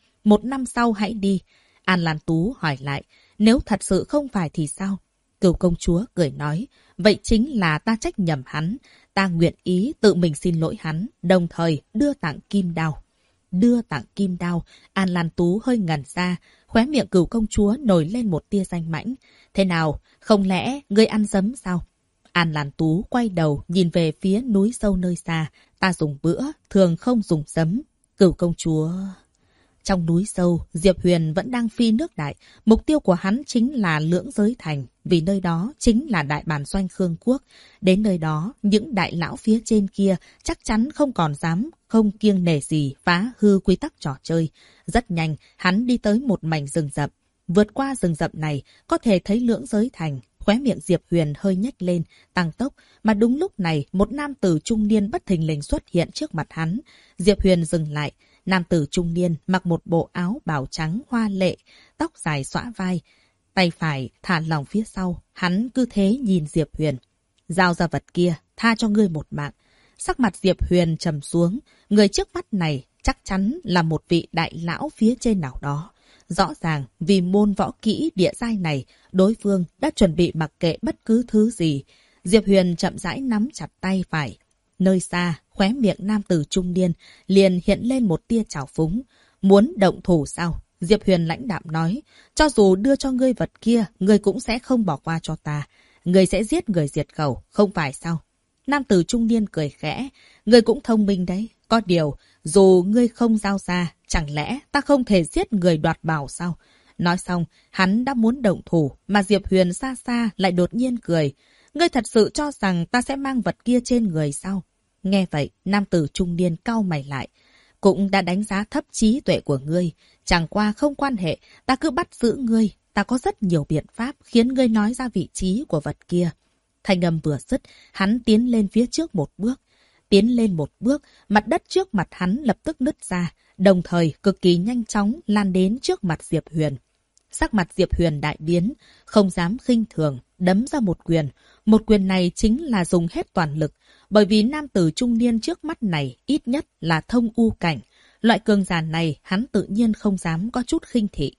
1 năm sau hãy đi. An Lan Tú hỏi lại, nếu thật sự không phải thì sao? Cửu công chúa cười nói, vậy chính là ta trách nhầm hắn. Ta nguyện ý tự mình xin lỗi hắn, đồng thời đưa tặng kim đao. Đưa tặng kim đao, An Lan Tú hơi ngẩn ra, khóe miệng Cửu công chúa nổi lên một tia danh mãnh. Thế nào, không lẽ ngươi ăn dấm sao? An Lan Tú quay đầu nhìn về phía núi sâu nơi xa, ta dùng bữa, thường không dùng dấm. Cửu công chúa... Trong núi sâu, Diệp Huyền vẫn đang phi nước đại. Mục tiêu của hắn chính là Lưỡng Giới Thành, vì nơi đó chính là đại bản doanh Khương Quốc. Đến nơi đó, những đại lão phía trên kia chắc chắn không còn dám, không kiêng nể gì phá hư quy tắc trò chơi. Rất nhanh, hắn đi tới một mảnh rừng rậm. Vượt qua rừng rậm này, có thể thấy Lưỡng Giới Thành. Khóe miệng Diệp Huyền hơi nhếch lên, tăng tốc. Mà đúng lúc này, một nam tử trung niên bất thình lình xuất hiện trước mặt hắn. Diệp Huyền dừng lại. Nam tử trung niên mặc một bộ áo bào trắng hoa lệ, tóc dài xõa vai, tay phải thả lỏng phía sau, hắn cứ thế nhìn Diệp Huyền. Giao ra vật kia, tha cho ngươi một mạng. Sắc mặt Diệp Huyền trầm xuống, người trước mắt này chắc chắn là một vị đại lão phía trên nào đó. Rõ ràng vì môn võ kỹ địa giai này, đối phương đã chuẩn bị mặc kệ bất cứ thứ gì. Diệp Huyền chậm rãi nắm chặt tay phải. Nơi xa, khóe miệng nam tử trung niên liền hiện lên một tia trào phúng. Muốn động thủ sao? Diệp Huyền lãnh đạm nói. Cho dù đưa cho ngươi vật kia, ngươi cũng sẽ không bỏ qua cho ta. Ngươi sẽ giết người diệt khẩu, không phải sao? Nam tử trung niên cười khẽ. Ngươi cũng thông minh đấy. Có điều, dù ngươi không giao ra, chẳng lẽ ta không thể giết người đoạt bảo sao? Nói xong, hắn đã muốn động thủ, mà Diệp Huyền xa xa lại đột nhiên cười. Ngươi thật sự cho rằng ta sẽ mang vật kia trên người sao? Nghe vậy, nam tử trung niên cau mày lại. Cũng đã đánh giá thấp trí tuệ của ngươi. Chẳng qua không quan hệ, ta cứ bắt giữ ngươi. Ta có rất nhiều biện pháp khiến ngươi nói ra vị trí của vật kia. Thanh âm vừa dứt, hắn tiến lên phía trước một bước. Tiến lên một bước, mặt đất trước mặt hắn lập tức nứt ra, đồng thời cực kỳ nhanh chóng lan đến trước mặt Diệp Huyền. Sắc mặt Diệp Huyền đại biến, không dám khinh thường, đấm ra một quyền. Một quyền này chính là dùng hết toàn lực, bởi vì nam tử trung niên trước mắt này ít nhất là thông u cảnh. Loại cường giả này hắn tự nhiên không dám có chút khinh thị.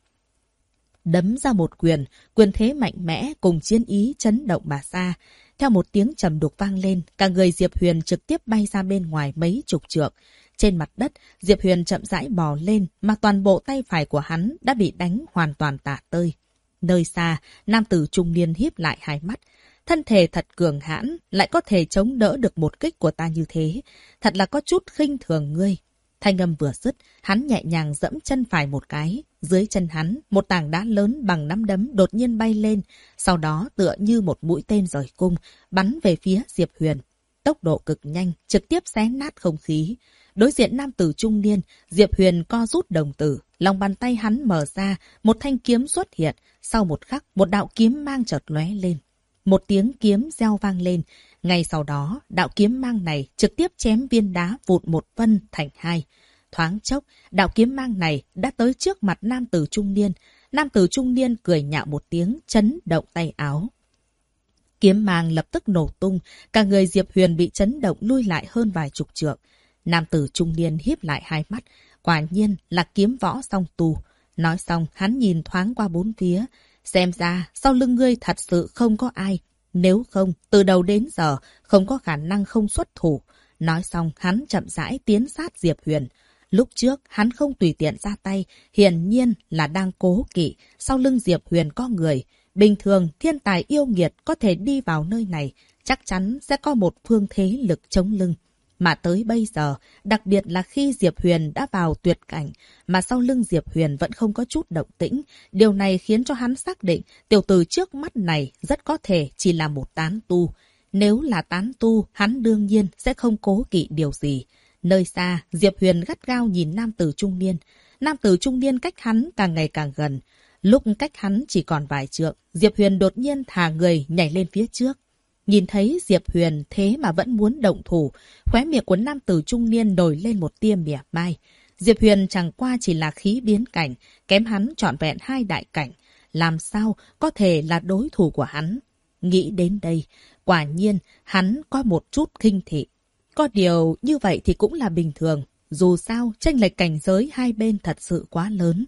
Đấm ra một quyền, quyền thế mạnh mẽ cùng chiến ý chấn động bà xa. Theo một tiếng trầm đục vang lên, cả người Diệp Huyền trực tiếp bay ra bên ngoài mấy chục trượng. Trên mặt đất, Diệp Huyền chậm rãi bò lên, mà toàn bộ tay phải của hắn đã bị đánh hoàn toàn tả tơi. Nơi xa, nam tử trung niên híp lại hai mắt. Thân thể thật cường hãn, lại có thể chống đỡ được một kích của ta như thế. Thật là có chút khinh thường ngươi. Thanh âm vừa dứt, hắn nhẹ nhàng dẫm chân phải một cái. Dưới chân hắn, một tảng đá lớn bằng nắm đấm đột nhiên bay lên. Sau đó tựa như một mũi tên rời cung, bắn về phía Diệp Huyền. Tốc độ cực nhanh, trực tiếp xé nát không khí. Đối diện nam tử trung niên, Diệp Huyền co rút đồng tử. Lòng bàn tay hắn mở ra, một thanh kiếm xuất hiện. Sau một khắc, một đạo kiếm mang chợt lóe lên. một tiếng kiếm reo vang lên. Ngay sau đó, đạo kiếm mang này trực tiếp chém viên đá vụn một phân thành hai. Thoáng chốc, đạo kiếm mang này đã tới trước mặt nam tử trung niên. Nam tử trung niên cười nhạo một tiếng, chấn động tay áo. Kiếm mang lập tức nổ tung, cả người Diệp Huyền bị chấn động lui lại hơn vài chục trượng. Nam tử trung niên híp lại hai mắt, quả nhiên là kiếm võ song tu. Nói xong, hắn nhìn thoáng qua bốn phía, xem ra sau lưng ngươi thật sự không có ai. Nếu không, từ đầu đến giờ, không có khả năng không xuất thủ. Nói xong, hắn chậm rãi tiến sát Diệp Huyền. Lúc trước, hắn không tùy tiện ra tay, hiển nhiên là đang cố kỵ, sau lưng Diệp Huyền có người. Bình thường, thiên tài yêu nghiệt có thể đi vào nơi này, chắc chắn sẽ có một phương thế lực chống lưng. Mà tới bây giờ, đặc biệt là khi Diệp Huyền đã vào tuyệt cảnh, mà sau lưng Diệp Huyền vẫn không có chút động tĩnh. Điều này khiến cho hắn xác định tiểu tử trước mắt này rất có thể chỉ là một tán tu. Nếu là tán tu, hắn đương nhiên sẽ không cố kỵ điều gì. Nơi xa, Diệp Huyền gắt gao nhìn nam tử trung niên. Nam tử trung niên cách hắn càng ngày càng gần. Lúc cách hắn chỉ còn vài trượng, Diệp Huyền đột nhiên thả người nhảy lên phía trước. Nhìn thấy Diệp Huyền thế mà vẫn muốn động thủ, khóe miệng của nam tử trung niên nổi lên một tia mỉa mai. Diệp Huyền chẳng qua chỉ là khí biến cảnh, kém hắn trọn vẹn 2 đại cảnh. Làm sao có thể là đối thủ của hắn? Nghĩ đến đây, quả nhiên hắn có một chút khinh thị. Có điều như vậy thì cũng là bình thường. Dù sao, chênh lệch cảnh giới hai bên thật sự quá lớn.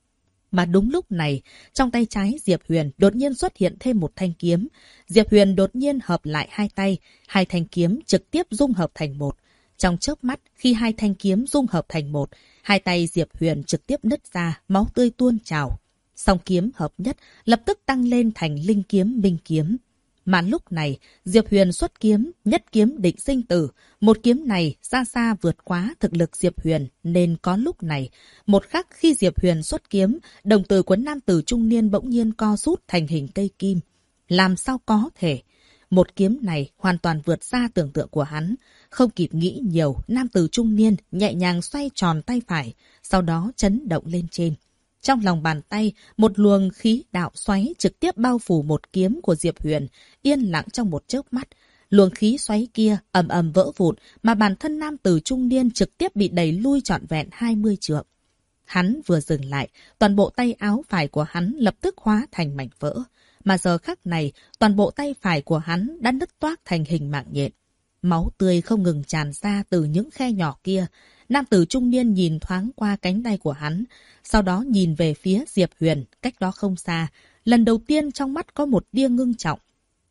Mà đúng lúc này, trong tay trái Diệp Huyền đột nhiên xuất hiện thêm một thanh kiếm. Diệp Huyền đột nhiên hợp lại hai tay, hai thanh kiếm trực tiếp dung hợp thành một. Trong chớp mắt, khi hai thanh kiếm dung hợp thành một, hai tay Diệp Huyền trực tiếp nứt ra, máu tươi tuôn trào. Song kiếm hợp nhất, lập tức tăng lên thành linh kiếm minh kiếm. Mà lúc này, Diệp Huyền xuất kiếm, nhất kiếm định sinh tử. Một kiếm này xa xa vượt quá thực lực Diệp Huyền, nên có lúc này. Một khắc khi Diệp Huyền xuất kiếm, đồng tử của nam tử trung niên bỗng nhiên co rút thành hình cây kim. Làm sao có thể? Một kiếm này hoàn toàn vượt xa tưởng tượng của hắn. Không kịp nghĩ nhiều, nam tử trung niên nhẹ nhàng xoay tròn tay phải, sau đó chấn động lên trên. Trong lòng bàn tay, một luồng khí đạo xoáy trực tiếp bao phủ một kiếm của Diệp Huyền, yên lặng trong một chớp mắt. Luồng khí xoáy kia ầm ầm vỡ vụn, mà bản thân nam tử trung niên trực tiếp bị đẩy lui trọn vẹn 20 trượng. Hắn vừa dừng lại, toàn bộ tay áo phải của hắn lập tức hóa thành mảnh vỡ. Mà giờ khắc này, toàn bộ tay phải của hắn đã nứt toác thành hình mạng nhện. Máu tươi không ngừng tràn ra từ những khe nhỏ kia. Nam tử trung niên nhìn thoáng qua cánh tay của hắn, sau đó nhìn về phía Diệp Huyền, cách đó không xa. Lần đầu tiên trong mắt có một tia ngưng trọng.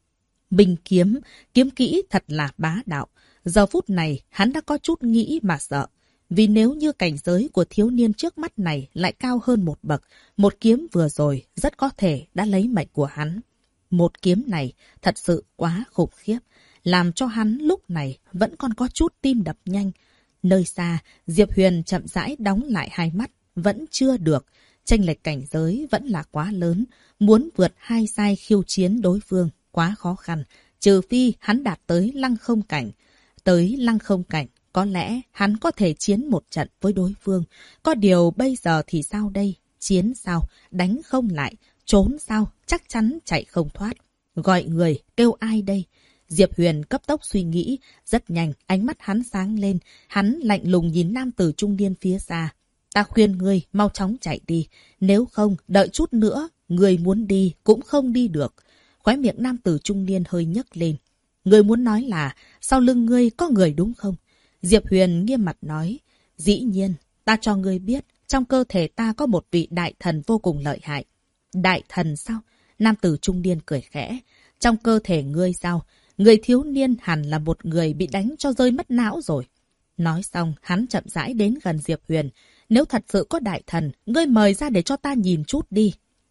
Bình kiếm, kiếm kỹ thật là bá đạo. Giờ phút này, hắn đã có chút nghĩ mà sợ. Vì nếu như cảnh giới của thiếu niên trước mắt này lại cao hơn một bậc, một kiếm vừa rồi rất có thể đã lấy mệnh của hắn. Một kiếm này thật sự quá khủng khiếp, làm cho hắn lúc này vẫn còn có chút tim đập nhanh. Nơi xa, Diệp Huyền chậm rãi đóng lại hai mắt, vẫn chưa được. Chênh lệch cảnh giới vẫn là quá lớn, muốn vượt hai giai khiêu chiến đối phương quá khó khăn, trừ phi hắn đạt tới lăng không cảnh. Tới lăng không cảnh, có lẽ hắn có thể chiến một trận với đối phương. Có điều bây giờ thì sao đây? Chiến sao? Đánh không lại? Trốn sao? Chắc chắn chạy không thoát. Gọi người, kêu ai đây? Diệp Huyền cấp tốc suy nghĩ, rất nhanh, ánh mắt hắn sáng lên, hắn lạnh lùng nhìn nam tử trung niên phía xa. Ta khuyên ngươi mau chóng chạy đi, nếu không đợi chút nữa, ngươi muốn đi cũng không đi được. Khóe miệng nam tử trung niên hơi nhấc lên. Ngươi muốn nói là sau lưng ngươi có người đúng không? Diệp Huyền nghiêm mặt nói, dĩ nhiên, ta cho ngươi biết, trong cơ thể ta có một vị đại thần vô cùng lợi hại. Đại thần sao? Nam tử trung niên cười khẽ. Trong cơ thể ngươi sao? Người thiếu niên hẳn là một người bị đánh cho rơi mất não rồi. Nói xong, hắn chậm rãi đến gần Diệp Huyền. Nếu thật sự có đại thần, ngươi mời ra để cho ta nhìn chút đi.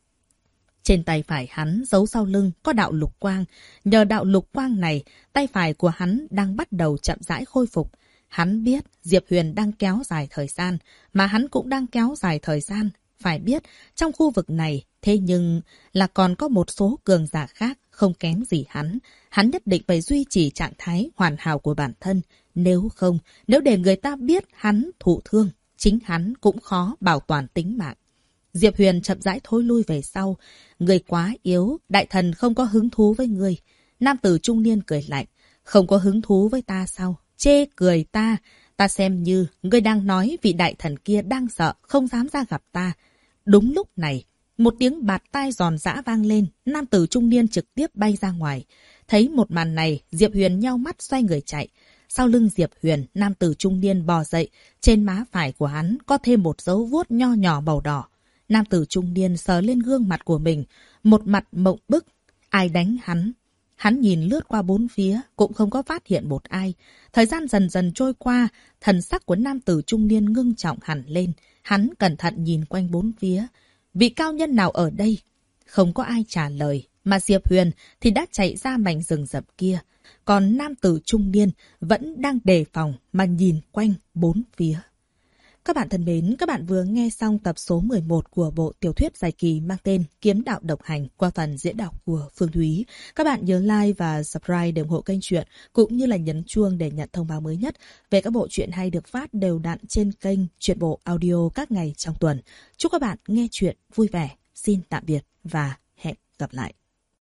Trên tay phải hắn giấu sau lưng có đạo lục quang. Nhờ đạo lục quang này, tay phải của hắn đang bắt đầu chậm rãi khôi phục. Hắn biết Diệp Huyền đang kéo dài thời gian, mà hắn cũng đang kéo dài thời gian. Phải biết, trong khu vực này, thế nhưng là còn có một số cường giả khác không kém gì hắn. Hắn nhất định phải duy trì trạng thái hoàn hảo của bản thân. Nếu không, nếu để người ta biết hắn thụ thương, chính hắn cũng khó bảo toàn tính mạng. Diệp Huyền chậm rãi thối lui về sau. Người quá yếu, đại thần không có hứng thú với người. Nam tử trung niên cười lạnh. Không có hứng thú với ta sao? Chê cười ta. Ta xem như ngươi đang nói vị đại thần kia đang sợ, không dám ra gặp ta. Đúng lúc này, một tiếng bạt tai giòn giã vang lên. Nam tử trung niên trực tiếp bay ra ngoài. Thấy một màn này, Diệp Huyền nheo mắt xoay người chạy. Sau lưng Diệp Huyền, nam tử trung niên bò dậy. Trên má phải của hắn có thêm một dấu vuốt nho nhỏ màu đỏ. Nam tử trung niên sờ lên gương mặt của mình. Một mặt mộng bức. Ai đánh hắn? Hắn nhìn lướt qua bốn phía, cũng không có phát hiện một ai. Thời gian dần dần trôi qua, thần sắc của nam tử trung niên ngưng trọng hẳn lên. Hắn cẩn thận nhìn quanh bốn phía. Vị cao nhân nào ở đây? Không có ai trả lời, mà Diệp Huyền thì đã chạy ra mảnh rừng rậm kia. Còn nam tử trung niên vẫn đang đề phòng mà nhìn quanh bốn phía. Các bạn thân mến, các bạn vừa nghe xong tập số 11 của bộ tiểu thuyết dài kỳ mang tên Kiếm Đạo Độc Hành qua phần diễn đọc của Phương Thúy. Các bạn nhớ like và subscribe để ủng hộ kênh truyện, cũng như là nhấn chuông để nhận thông báo mới nhất về các bộ truyện hay được phát đều đặn trên kênh Truyện Bộ Audio các ngày trong tuần. Chúc các bạn nghe truyện vui vẻ. Xin tạm biệt và hẹn gặp lại.